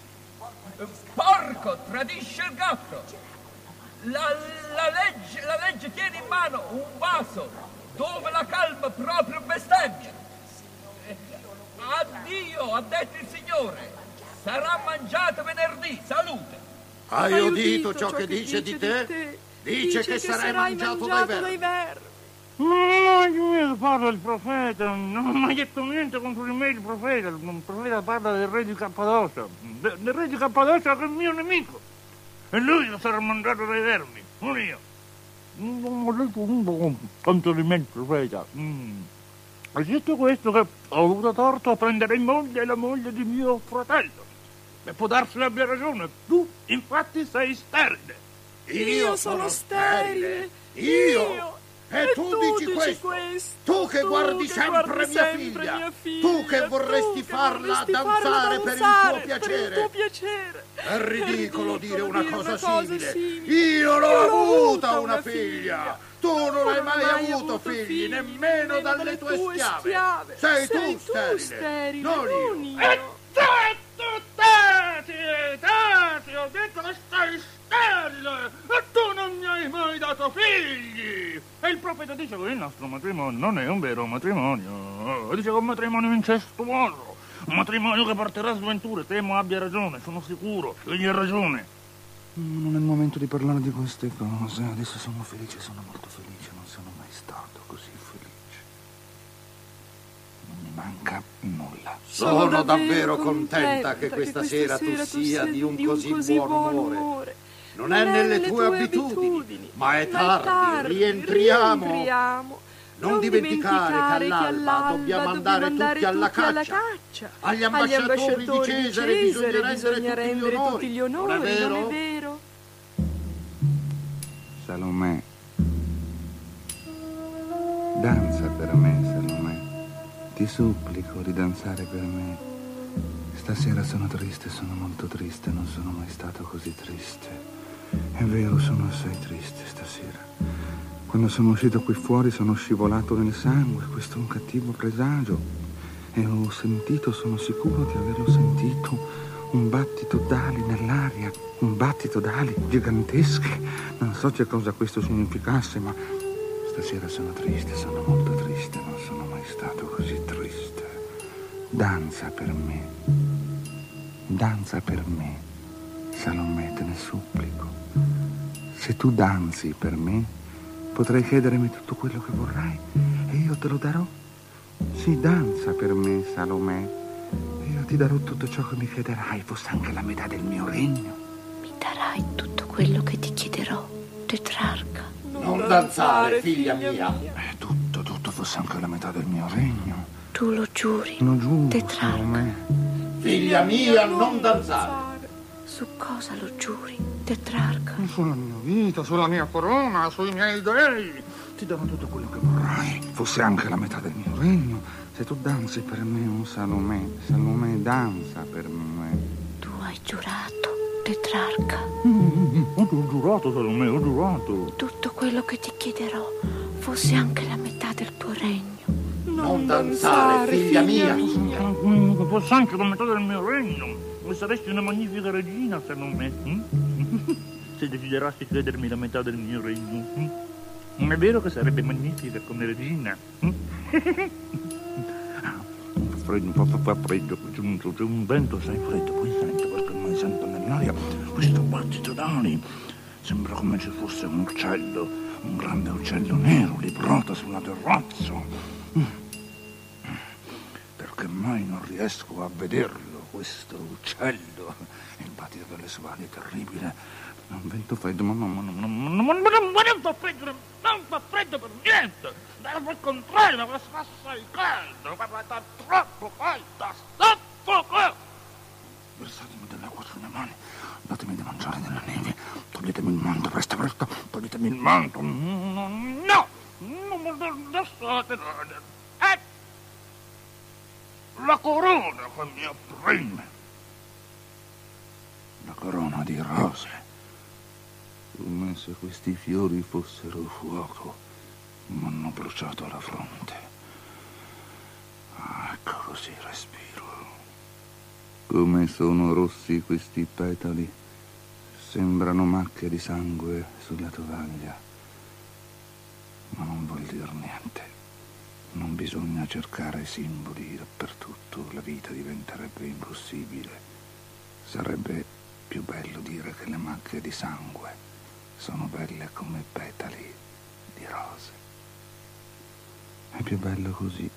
Porco tradisce il gatto. La, la, legge, la legge tiene in mano un vaso dove la calma proprio bestemmia. Addio, ha detto il Signore. Sarà mangiato venerdì. Salute. Hai udito ciò che dice di te? Dice che sarai mangiato dai vermi. No, io parlo il profeta, non ho mai detto niente contro di me il profeta, il profeta parla del re di Cappadocia, del re di Cappadocia che è il mio nemico, e lui sarà mangiato dai vermi, non io. Non ho detto nulla contro di me il profeta. Mm. È detto questo che ho avuto torto a prendere in moglie la moglie di mio fratello, e può darsi abbia ragione, tu infatti sei sterile. Io, io sono sterile, io... io. E, e tu, tu dici, dici questo? questo? Tu che tu guardi che sempre, guardi mia, sempre figlia. mia figlia, tu che vorresti tu che farla vorresti danzare, farla per, danzare il tuo piacere. per il tuo piacere. È ridicolo, ridicolo dire una dire cosa, una cosa simile. simile. Io l'ho Io l'ho avuta avuta una una figlia. figlia. Tu non Tu hai non mai, hai avuto avuto figli, figli, nemmeno nemmeno dalle, dalle tue tue schiave. schiave. Sei, Sei tu tu sterile, sterile, non io. non io. E zitto, tati, tati, ho detto che stai sterile, e tu non mi hai mai dato figli. E il profeta dice che il nostro matrimonio non è un vero matrimonio, dice che è un matrimonio incestuoso, un matrimonio che porterà sventure. Temo abbia ragione, sono sicuro, egli ha ragione. Non è il momento di parlare di queste cose. Adesso sono felice, sono molto felice. Non sono mai stato così felice. Non mi manca nulla. Sono, sono davvero contenta che questa, che questa sera, sera tu sia di un, di un così, così buon umore. umore. Non, non è nelle tue, tue abitudini, abitudini, ma è tardi. Ma è tardi. Rientriamo. Rientriamo. Non, non dimenticare, dimenticare che all'alba dobbiamo andare, andare tutti, alla, tutti caccia. alla caccia. Agli ambasciatori, Agli ambasciatori di Cesare, di Cesare bisogna, bisogna rendere, rendere tutti, tutti gli onori. Non è vero? Non è vero? Salomè, danza per me, Salomè. Ti supplico di danzare per me. Stasera sono triste, sono molto triste, non sono mai stato così triste. È vero, sono assai triste stasera. Quando sono uscito qui fuori sono scivolato nel sangue, questo è un cattivo presagio. E ho sentito, sono sicuro di averlo sentito, un battito d'ali nell'aria, un battito d'ali gigantesche. Non so che cosa questo significasse, ma stasera sono triste, sono molto triste, non sono mai stato così triste. Danza per me, danza per me, Salomè, te ne supplico. Se tu danzi per me, potrai chiedermi tutto quello che vorrai e io te lo darò. Sì, danza per me, Salomè, e io ti darò tutto ciò che mi chiederai, fosse anche la metà del mio regno. Mi darai tutto quello che ti chiederò, Tetrarca. Non, non danzare, figlia, figlia mia. mia. Eh, tutto, tutto, fosse anche la metà del mio regno. Tu lo giuri, lo giuro, Tetrarca. Salomè. Figlia mia, non danzare. Su cosa lo giuri, Tetrarca? Sulla mia vita, sulla mia corona, sui miei dei. Ti darò tutto quello che vorrai, fosse anche la metà del mio regno. Se tu danzi per me, un Salomè, Salomè danza per me. Tu hai giurato, Tetrarca. Mm, ho giurato, Salomè, ho giurato. Tutto quello che ti chiederò, fosse anche la metà del tuo regno. Non, non danzare, figlia, figlia mia. mia. Fosse anche la metà del mio regno. E saresti una magnifica regina, Salomè. Mm? Se desiderassi chiedermi la metà del mio regno. Mm? Non è vero che sarebbe magnifica come regina? Mm? Fa freddo, fa, fa, fa freddo, c'è un, c'è un vento, sai freddo, poi sento, perché ormai sento nell'aria questo battito d'ali. Sembra come ci fosse un uccello, un grande uccello nero lì brota sulla terrazza. Mm. Perché mai non riesco a vederlo, questo uccello. Il battito delle sue ali è terribile. Un vento freddo, ma non, non, non, non, non, non fa freddo, non fa freddo per niente. Al contrario, ma fa assai caldo, ma fa troppo caldo, soffoco. Versatemi dell'acqua sulle mani, datemi da mangiare della neve, toglietemi il manto, presto, presto, toglietemi il manto. No, no, non lasciate, eh, la corona che mi opprime. La corona di rose, come se questi fiori fossero fuoco, m'hanno bruciato la fronte. Ah, ecco così respiro. Come sono rossi questi petali, sembrano macchie di sangue sulla tovaglia. Ma non vuol dire niente. Non bisogna cercare simboli dappertutto, la vita diventerebbe impossibile. Sarebbe più bello dire che le macchie di sangue sono belle come petali di rose. È più bello così.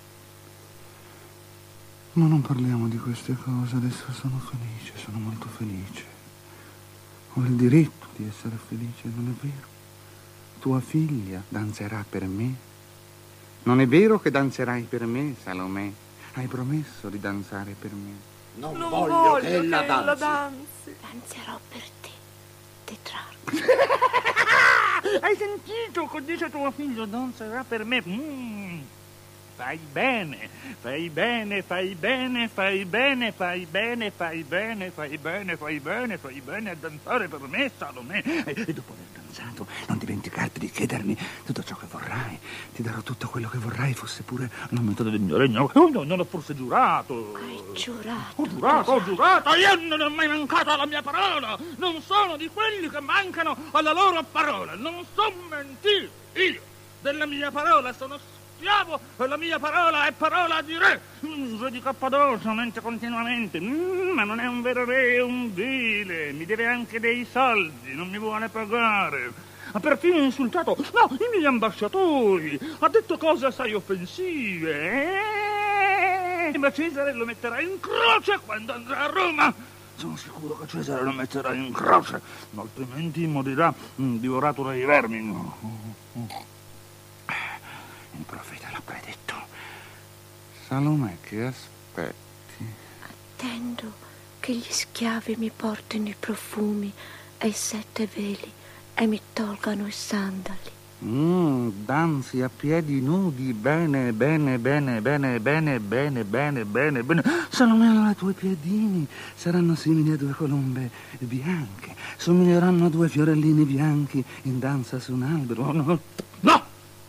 Ma non parliamo di queste cose, adesso sono felice, sono molto felice. Ho il diritto di essere felice, non è vero? Tua figlia danzerà per me. Non è vero che danzerai per me, Salomè? Hai promesso di danzare per me. Non, non voglio, voglio che ella che danzi. ella danzi. Danzerò per te, Tetrarca. Hai sentito che dice tuo figlio? Danzerà per me. Mm. Fai bene, fai bene, fai bene, fai bene, fai bene, fai bene, fai bene, fai bene, fai bene a danzare per me, Salomè. E dopo aver danzato, non dimenticarti di chiedermi tutto ciò che vorrai. Ti darò tutto quello che vorrai, fosse pure l'aumento del mio regno. Oh, no, non ho forse giurato. Hai giurato. Ho giurato, ho giurato. Io non ho mai mancato alla mia parola. Non sono di quelli che mancano alla loro parola. Non so mentire. Io della mia parola sono e la mia parola è parola di re. Re di Cappadocia, mente continuamente. Mm, ma non è un vero re, è un vile. Mi deve anche dei soldi, non mi vuole pagare. Ha perfino insultato, no, i miei ambasciatori. Ha detto cose assai offensive. Eh? Ma Cesare lo metterà in croce quando andrà a Roma. Sono sicuro che Cesare lo metterà in croce, altrimenti morirà mm, divorato dai vermi. No. Il profeta l'ha predetto. Salomè, che aspetti? Attendo che gli schiavi mi portino i profumi e i sette veli e mi tolgano i sandali. Mm, danzi a piedi nudi, bene, bene, bene, bene, bene, bene, bene, bene, bene. Salomè, allora i tuoi piedini saranno simili a due colombe bianche, somiglieranno a due fiorellini bianchi in danza su un albero. No, no!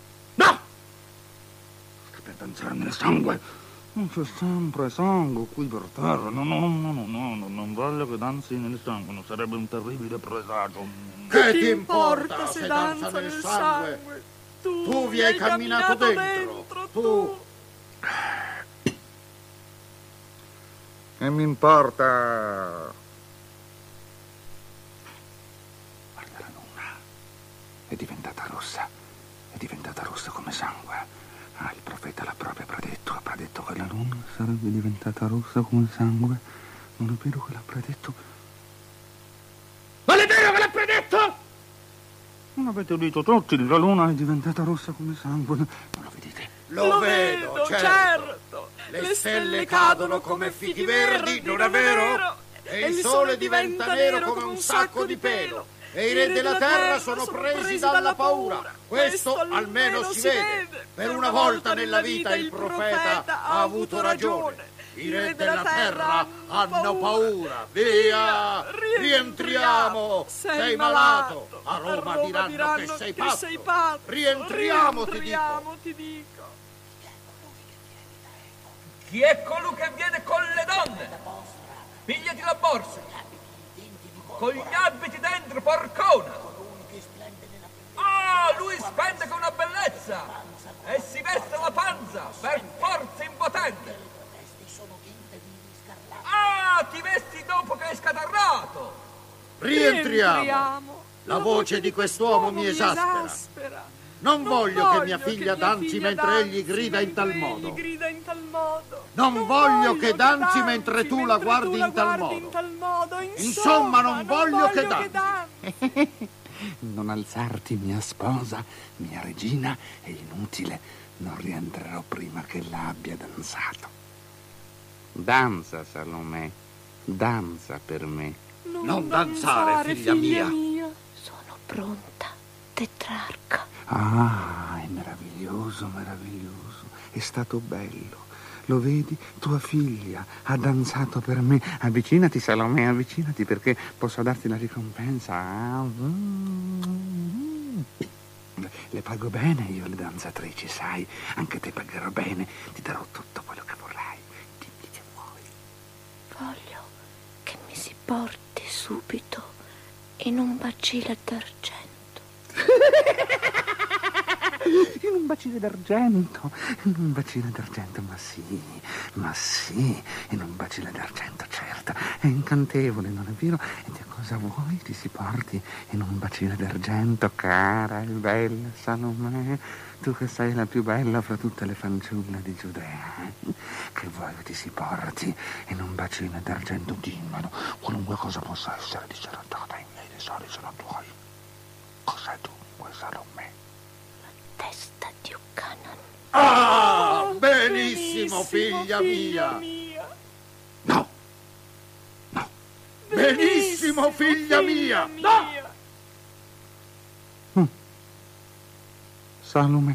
Danzare nel sangue. Non c'è sempre sangue qui per terra. No, no, no, no, no, no, non voglio che danzi nel sangue, non sarebbe un terribile presagio. Che ti importa se danza nel sangue? sangue? Tu, tu vi hai camminato, camminato dentro. dentro. Tu. E mi importa. Guarda la luna. È diventata rossa. È diventata rossa come sangue. Ah, il profeta l'ha proprio predetto, ha predetto che la luna sarebbe diventata rossa come sangue. Non è vero che l'ha predetto? Non è vero che l'ha predetto? Non avete udito tutti, la luna è diventata rossa come sangue. Non lo vedete? Lo, lo vedo, vedo, certo. certo. Le, Le stelle cadono come fichi verdi, non è vero? E il sole diventa nero come un sacco di pelo. E i re della terra sono presi dalla paura. Questo almeno si vede. Per una volta nella vita il profeta ha avuto ragione. I re della terra hanno paura. Via, rientriamo. Sei malato. A Roma diranno che sei pazzo. Rientriamo, ti dico. Chi è colui che viene con le donne? Pigliati la borsa. Con gli abiti dentro, porcona! Ah, lui spende con una bellezza! E si veste la panza, per forza impotente! Ah, ti vesti dopo che hai scatarrato! Rientriamo! La voce di quest'uomo mi esaspera! Non voglio che mia figlia danzi mentre egli grida in tal modo. Non voglio che danzi mentre tu la guardi in tal modo. Insomma, non voglio che danzi. Non alzarti, mia sposa, mia regina, è inutile. Non rientrerò prima che la abbia danzato. Danza, Salomè, danza per me. Non, non danzare, figlia, figlia mia. mia. Sono pronta, Tetrarca. Ah, è meraviglioso, meraviglioso. È stato bello. lo vedi? Tua figlia ha danzato per me. Avvicinati, Salome, avvicinati, perché posso darti la ricompensa. Le pago bene io le danzatrici, sai? Anche te pagherò bene. Ti darò tutto quello che vorrai. Dimmi che vuoi. Voglio che mi si porti subito in un bacile d'argento. In un bacile d'argento, in un bacile d'argento, ma sì, ma sì, in un bacile d'argento, certo, è incantevole, non è vero? E che cosa vuoi ti si porti in un bacile d'argento, cara e bella Salome? Tu che sei la più bella fra tutte le fanciulle di Giudea, eh? Che vuoi che ti si porti in un bacile d'argento? Dimmelo, qualunque cosa possa essere disertata, i miei tesori sono tuoi. Cos'è dunque, Salome? Testa di Ocanan. Ah, oh, benissimo, benissimo, figlia, figlia mia. mia. No, no. Benissimo, benissimo figlia, figlia mia. mia. No. Mm. Salome,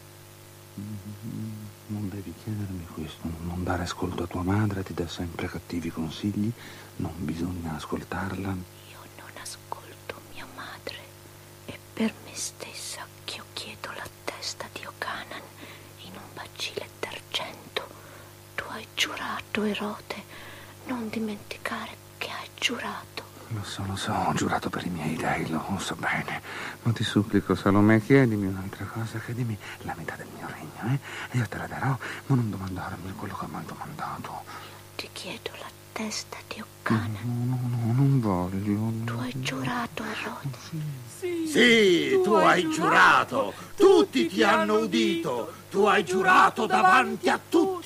non devi chiedermi questo, non dare ascolto a tua madre, ti dà sempre cattivi consigli, non bisogna ascoltarla. Io non ascolto mia madre, e per me stessa che io chiedo la testa di Ocanan in un bacile d'argento. Tu hai giurato, Erode, non dimenticare che hai giurato. Lo so, lo so, ho giurato per i miei dei, lo so bene. Ma ti supplico, Salome, chiedimi un'altra cosa, chiedimi la metà del mio regno, eh? E io te la darò, ma non domandarmi quello che mi hai domandato. Ti chiedo la testa di Ocanan. No, no, no, non voglio. Tu hai giurato, Erode. Sì, sì, sì tu, tu hai giurato. giurato. Tutti ti hanno udito. Tu hai giurato davanti a tutti.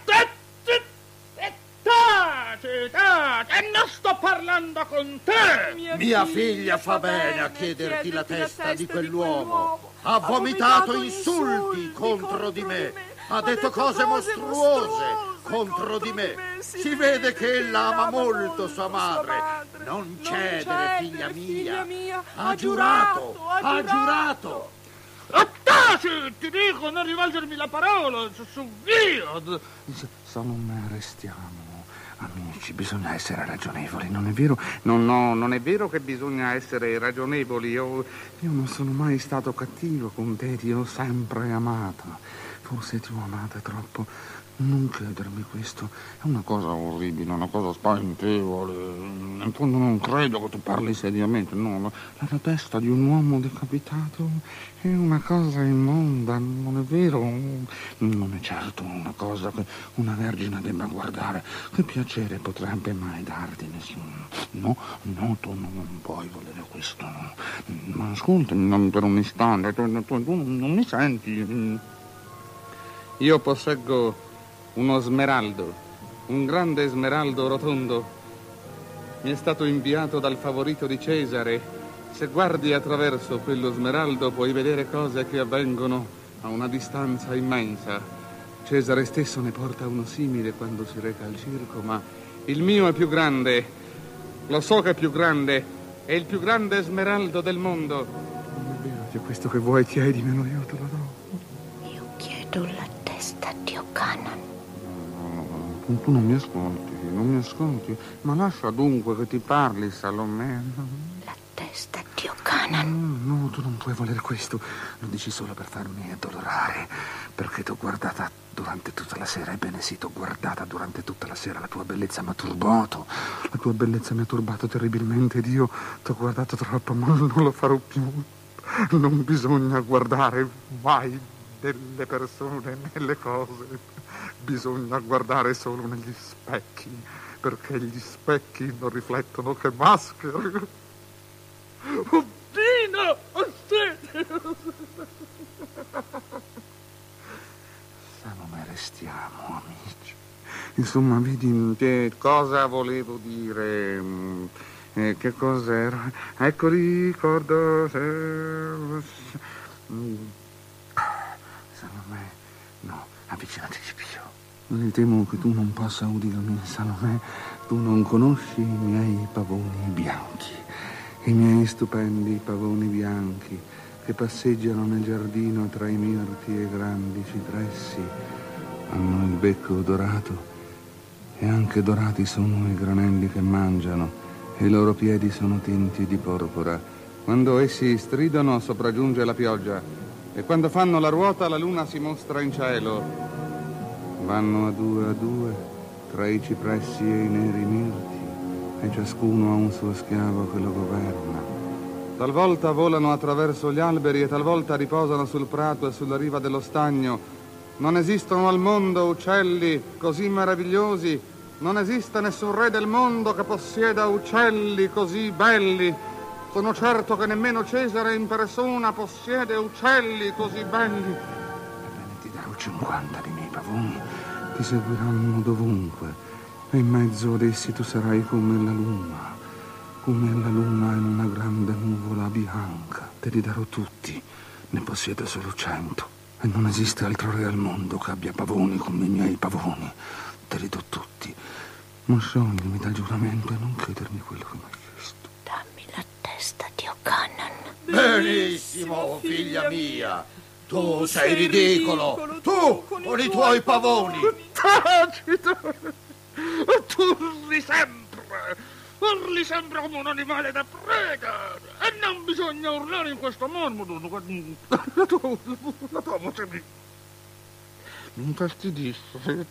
Taci, taci, e non sto parlando con te! Mia, Mia figlia fa bene a chiederti la testa di quell'uomo. Ha vomitato insulti contro di me. Ha detto cose mostruose contro di me. Si vede che ella ama molto sua madre. Non cedere, figlia mia. Ha giurato, ha giurato. Taci, ti dico, non rivolgermi la parola, su Dio! Salome, restiamo amici, bisogna essere ragionevoli, non è vero? No, no, non è vero che bisogna essere ragionevoli. Io, io non sono mai stato cattivo con te, ti ho sempre amata. Forse ti ho amata troppo. Non chiedermi questo, è una cosa orribile, una cosa spaventevole. In fondo non credo che tu parli seriamente, no. La, la testa di un uomo decapitato è una cosa immonda, non è vero? Non è certo una cosa che una vergine debba guardare. Che piacere potrebbe mai darti nessuno? No, no, tu non puoi volere questo. No. Ma ascoltami, non per un istante, tu, tu, tu non mi senti. Io posseggo uno smeraldo, un grande smeraldo rotondo. Mi è stato inviato dal favorito di Cesare. Se guardi attraverso quello smeraldo puoi vedere cose che avvengono a una distanza immensa. Cesare stesso ne porta uno simile quando si reca al circo, ma il mio è più grande. Lo so che è più grande. È il più grande smeraldo del mondo. Non è vero, c'è questo che vuoi, chiedimelo, io te lo do. Io chiedo la testa di Ocanan. Tu non mi ascolti, non mi ascolti. Ma lascia dunque che ti parli, Salome. La testa di Ocanan. No, no, tu non puoi volere questo. Lo dici solo per farmi addolorare. Perché ti ho guardata durante tutta la sera. Ebbene sì, ti ho guardata durante tutta la sera. La tua bellezza mi ha turbato. La tua bellezza mi ha turbato terribilmente. Ed io ti ho guardato troppo, ma non lo farò più. Non bisogna guardare mai delle persone nelle cose. Bisogna guardare solo negli specchi, perché gli specchi non riflettono che maschere. Oh, Dino! Oh, sì. Salome, restiamo amici. Insomma, vedi che cosa volevo dire, eh, che cos'era. Ecco, ricordo. Salome, no, avvicinatici più. Mi temo che tu non possa udirmi, Salome. Tu non conosci i miei pavoni bianchi, i miei stupendi pavoni bianchi che passeggiano nel giardino tra i mirti e grandi cipressi. hanno il becco dorato e anche dorati sono i granelli che mangiano e i loro piedi sono tinti di porpora. Quando essi stridono sopraggiunge la pioggia e quando fanno la ruota la luna si mostra in cielo. Vanno a due a due tra i cipressi e i neri mirti e ciascuno ha un suo schiavo che lo governa. Talvolta volano attraverso gli alberi e talvolta riposano sul prato e sulla riva dello stagno. Non esistono al mondo uccelli così meravigliosi, non esiste nessun re del mondo che possieda uccelli così belli. Sono certo che nemmeno Cesare in persona possiede uccelli così belli. Ebbene, ti darò cinquanta di miei pavoni, ti seguiranno dovunque, e in mezzo ad essi tu sarai come la luna, come la luna in una grande nuvola bianca. Te li darò tutti, ne possiedo solo cento. E non esiste altro re al mondo che abbia pavoni come i miei pavoni. Te li do tutti. Ma scioglimi dal giuramento e non chiedermi quello che mi hai chiesto. Dammi la testa di Ocannan. Benissimo, figlia mia. Tu sei ridicolo. Tu con i tuoi pavoni. Tacito! Tu urli sempre. Urli sempre come un animale da preda. E non bisogna urlare in questo modo. La tua, la tua voce mi... mi infastidisce.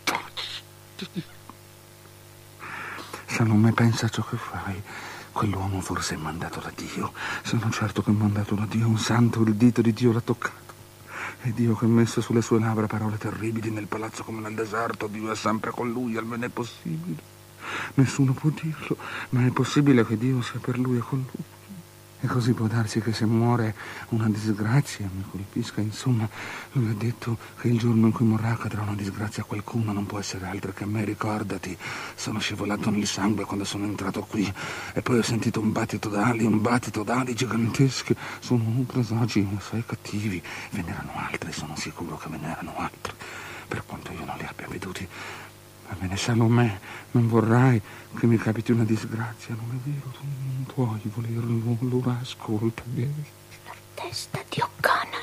Salome, pensa a ciò che fai. Quell'uomo forse è mandato da Dio. Sono certo che è mandato da Dio. Un santo, il dito di Dio l'ha toccato. È Dio che ha messo sulle sue labbra parole terribili nel palazzo come nel deserto. Dio è sempre con lui, almeno è possibile. Nessuno può dirlo, ma è possibile che Dio sia per lui e con lui. E così può darsi che se muore una disgrazia mi colpisca. Insomma, lui ha detto che il giorno in cui morrà cadrà una disgrazia a qualcuno, non può essere altro che a me. Ricordati, sono scivolato nel sangue quando sono entrato qui e poi ho sentito un battito d'ali, un battito d'ali gigantesche. Sono presagi assai cattivi. Ve n'erano altri, sono sicuro che ve n'erano altri, per quanto io non li abbia veduti. Va bene, Salome, non vorrai che mi capiti una disgrazia, non è vero? Tu non puoi volerlo, allora ascoltami. La testa di Ocannan.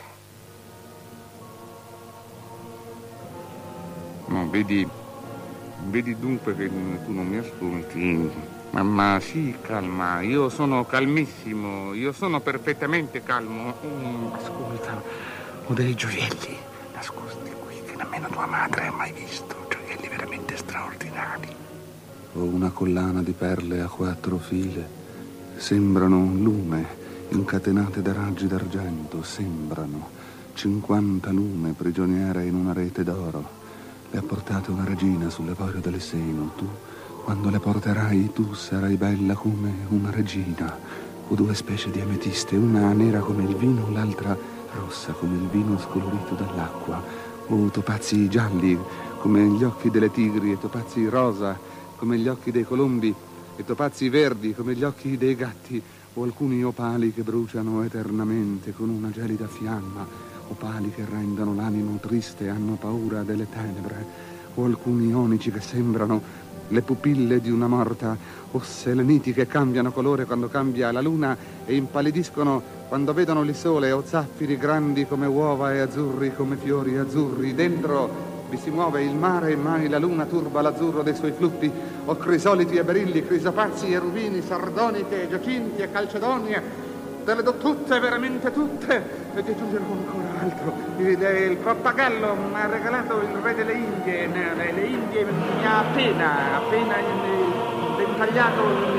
No, vedi, vedi dunque che tu non mi ascolti. Mamma, sì, calma, io sono calmissimo, io sono perfettamente calmo. Mm, ascolta, ho dei gioielli nascosti qui che nemmeno tua madre ha mai visto. Veramente straordinari. Ho una collana di perle a quattro file. Sembrano un lume incatenate da raggi d'argento. Sembrano cinquanta lume prigioniere in una rete d'oro. Le ha portate una regina sull'avorio del seno. Tu, quando le porterai, tu sarai bella come una regina. Ho due specie di ametiste, una nera come il vino, l'altra rossa come il vino scolorito dall'acqua. Ho topazi gialli come gli occhi delle tigri, e topazzi rosa come gli occhi dei colombi, e topazzi verdi come gli occhi dei gatti, o alcuni opali che bruciano eternamente con una gelida fiamma, opali che rendono l'animo triste e hanno paura delle tenebre, o alcuni onici che sembrano le pupille di una morta, o seleniti che cambiano colore quando cambia la luna e impallidiscono quando vedono il sole, o zaffiri grandi come uova e azzurri come fiori azzurri. Dentro vi si muove il mare e mai la luna turba l'azzurro dei suoi flutti, o crisoliti e berilli, crisopazzi e rubini, sardoniche, giacinti e calcedonie. Te le do tutte, veramente tutte, e ti aggiungerò ancora altro. Il, il pappagallo mi ha regalato il re delle Indie, le, le Indie mi ha appena, appena ventagliato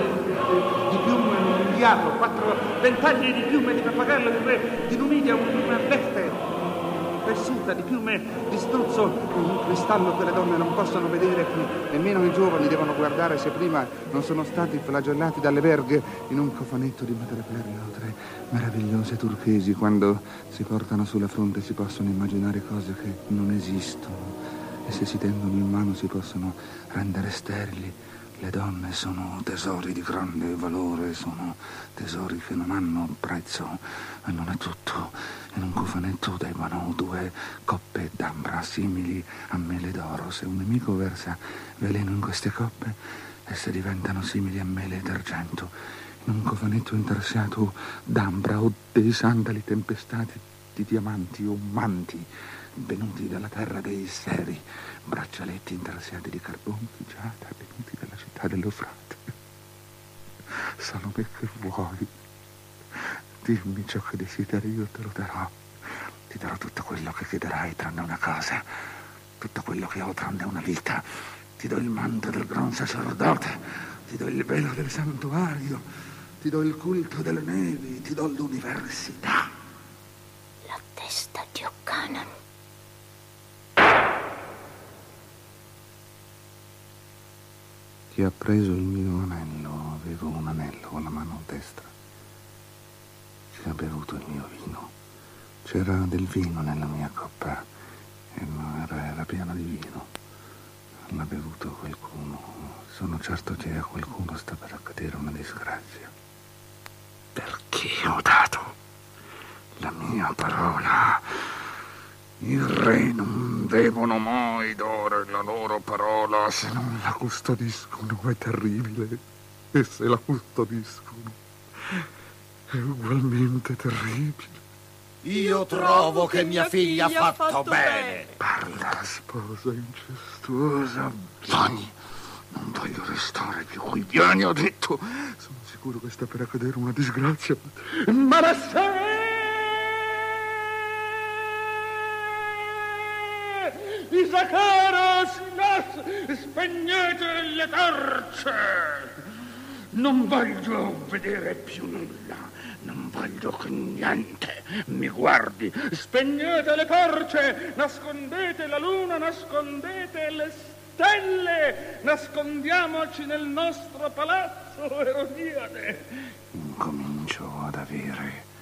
di piume, inviato, quattro ventagli di piume di pappagallo, il re di Numidia, una veste tessuta di piume di struzzo, un cristallo che le donne non possono vedere, che nemmeno i giovani devono guardare se prima non sono stati flagellati dalle verghe, in un cofanetto di madreperle o tre meravigliose turchesi. Quando si portano sulla fronte si possono immaginare cose che non esistono, e se si tendono in mano si possono rendere sterili. Le donne sono tesori di grande valore, sono tesori che non hanno prezzo, e non è tutto. In un cofanetto devono due coppe d'ambra simili a mele d'oro. Se un nemico versa veleno in queste coppe, esse diventano simili a mele d'argento. In un cofanetto intarsiato d'ambra o dei sandali tempestati di diamanti o manti venuti dalla terra dei seri, braccialetti intarsiati di carbone chigiata, venuti dalla città dell'Eufrate. Salome, che vuoi? Dimmi ciò che desideri, io te lo darò. Ti darò tutto quello che chiederai, tranne una cosa. Tutto quello che ho, tranne una vita. Ti do il manto del gran sacerdote, ti do il velo del santuario, ti do il culto delle nevi, ti do l'università. La testa di O'Cannon. Chi ha preso il mio anello? Avevo un anello con la mano destra. Chi ha bevuto il mio vino? C'era del vino nella mia coppa e non era, era piena di vino. L'ha bevuto qualcuno. Sono certo che a qualcuno sta per accadere una disgrazia. Perché ho dato la mia parola. I re non devono mai dare la loro parola se non la custodiscono. È terribile. E se la custodiscono è ugualmente terribile. Io trovo che mia figlia ha fatto bene. Parla la sposa incestuosa. Vieni, non voglio restare più qui. Vieni, ho detto. Sono sicuro che sta per accadere una disgrazia. Manasseh! Isacaro, Silas, spegnete le torce! Non voglio vedere più nulla. Non voglio che niente mi guardi. Spegnete le torce, nascondete la luna, nascondete le stelle, nascondiamoci nel nostro palazzo, Erodiade. Incomincio ad avere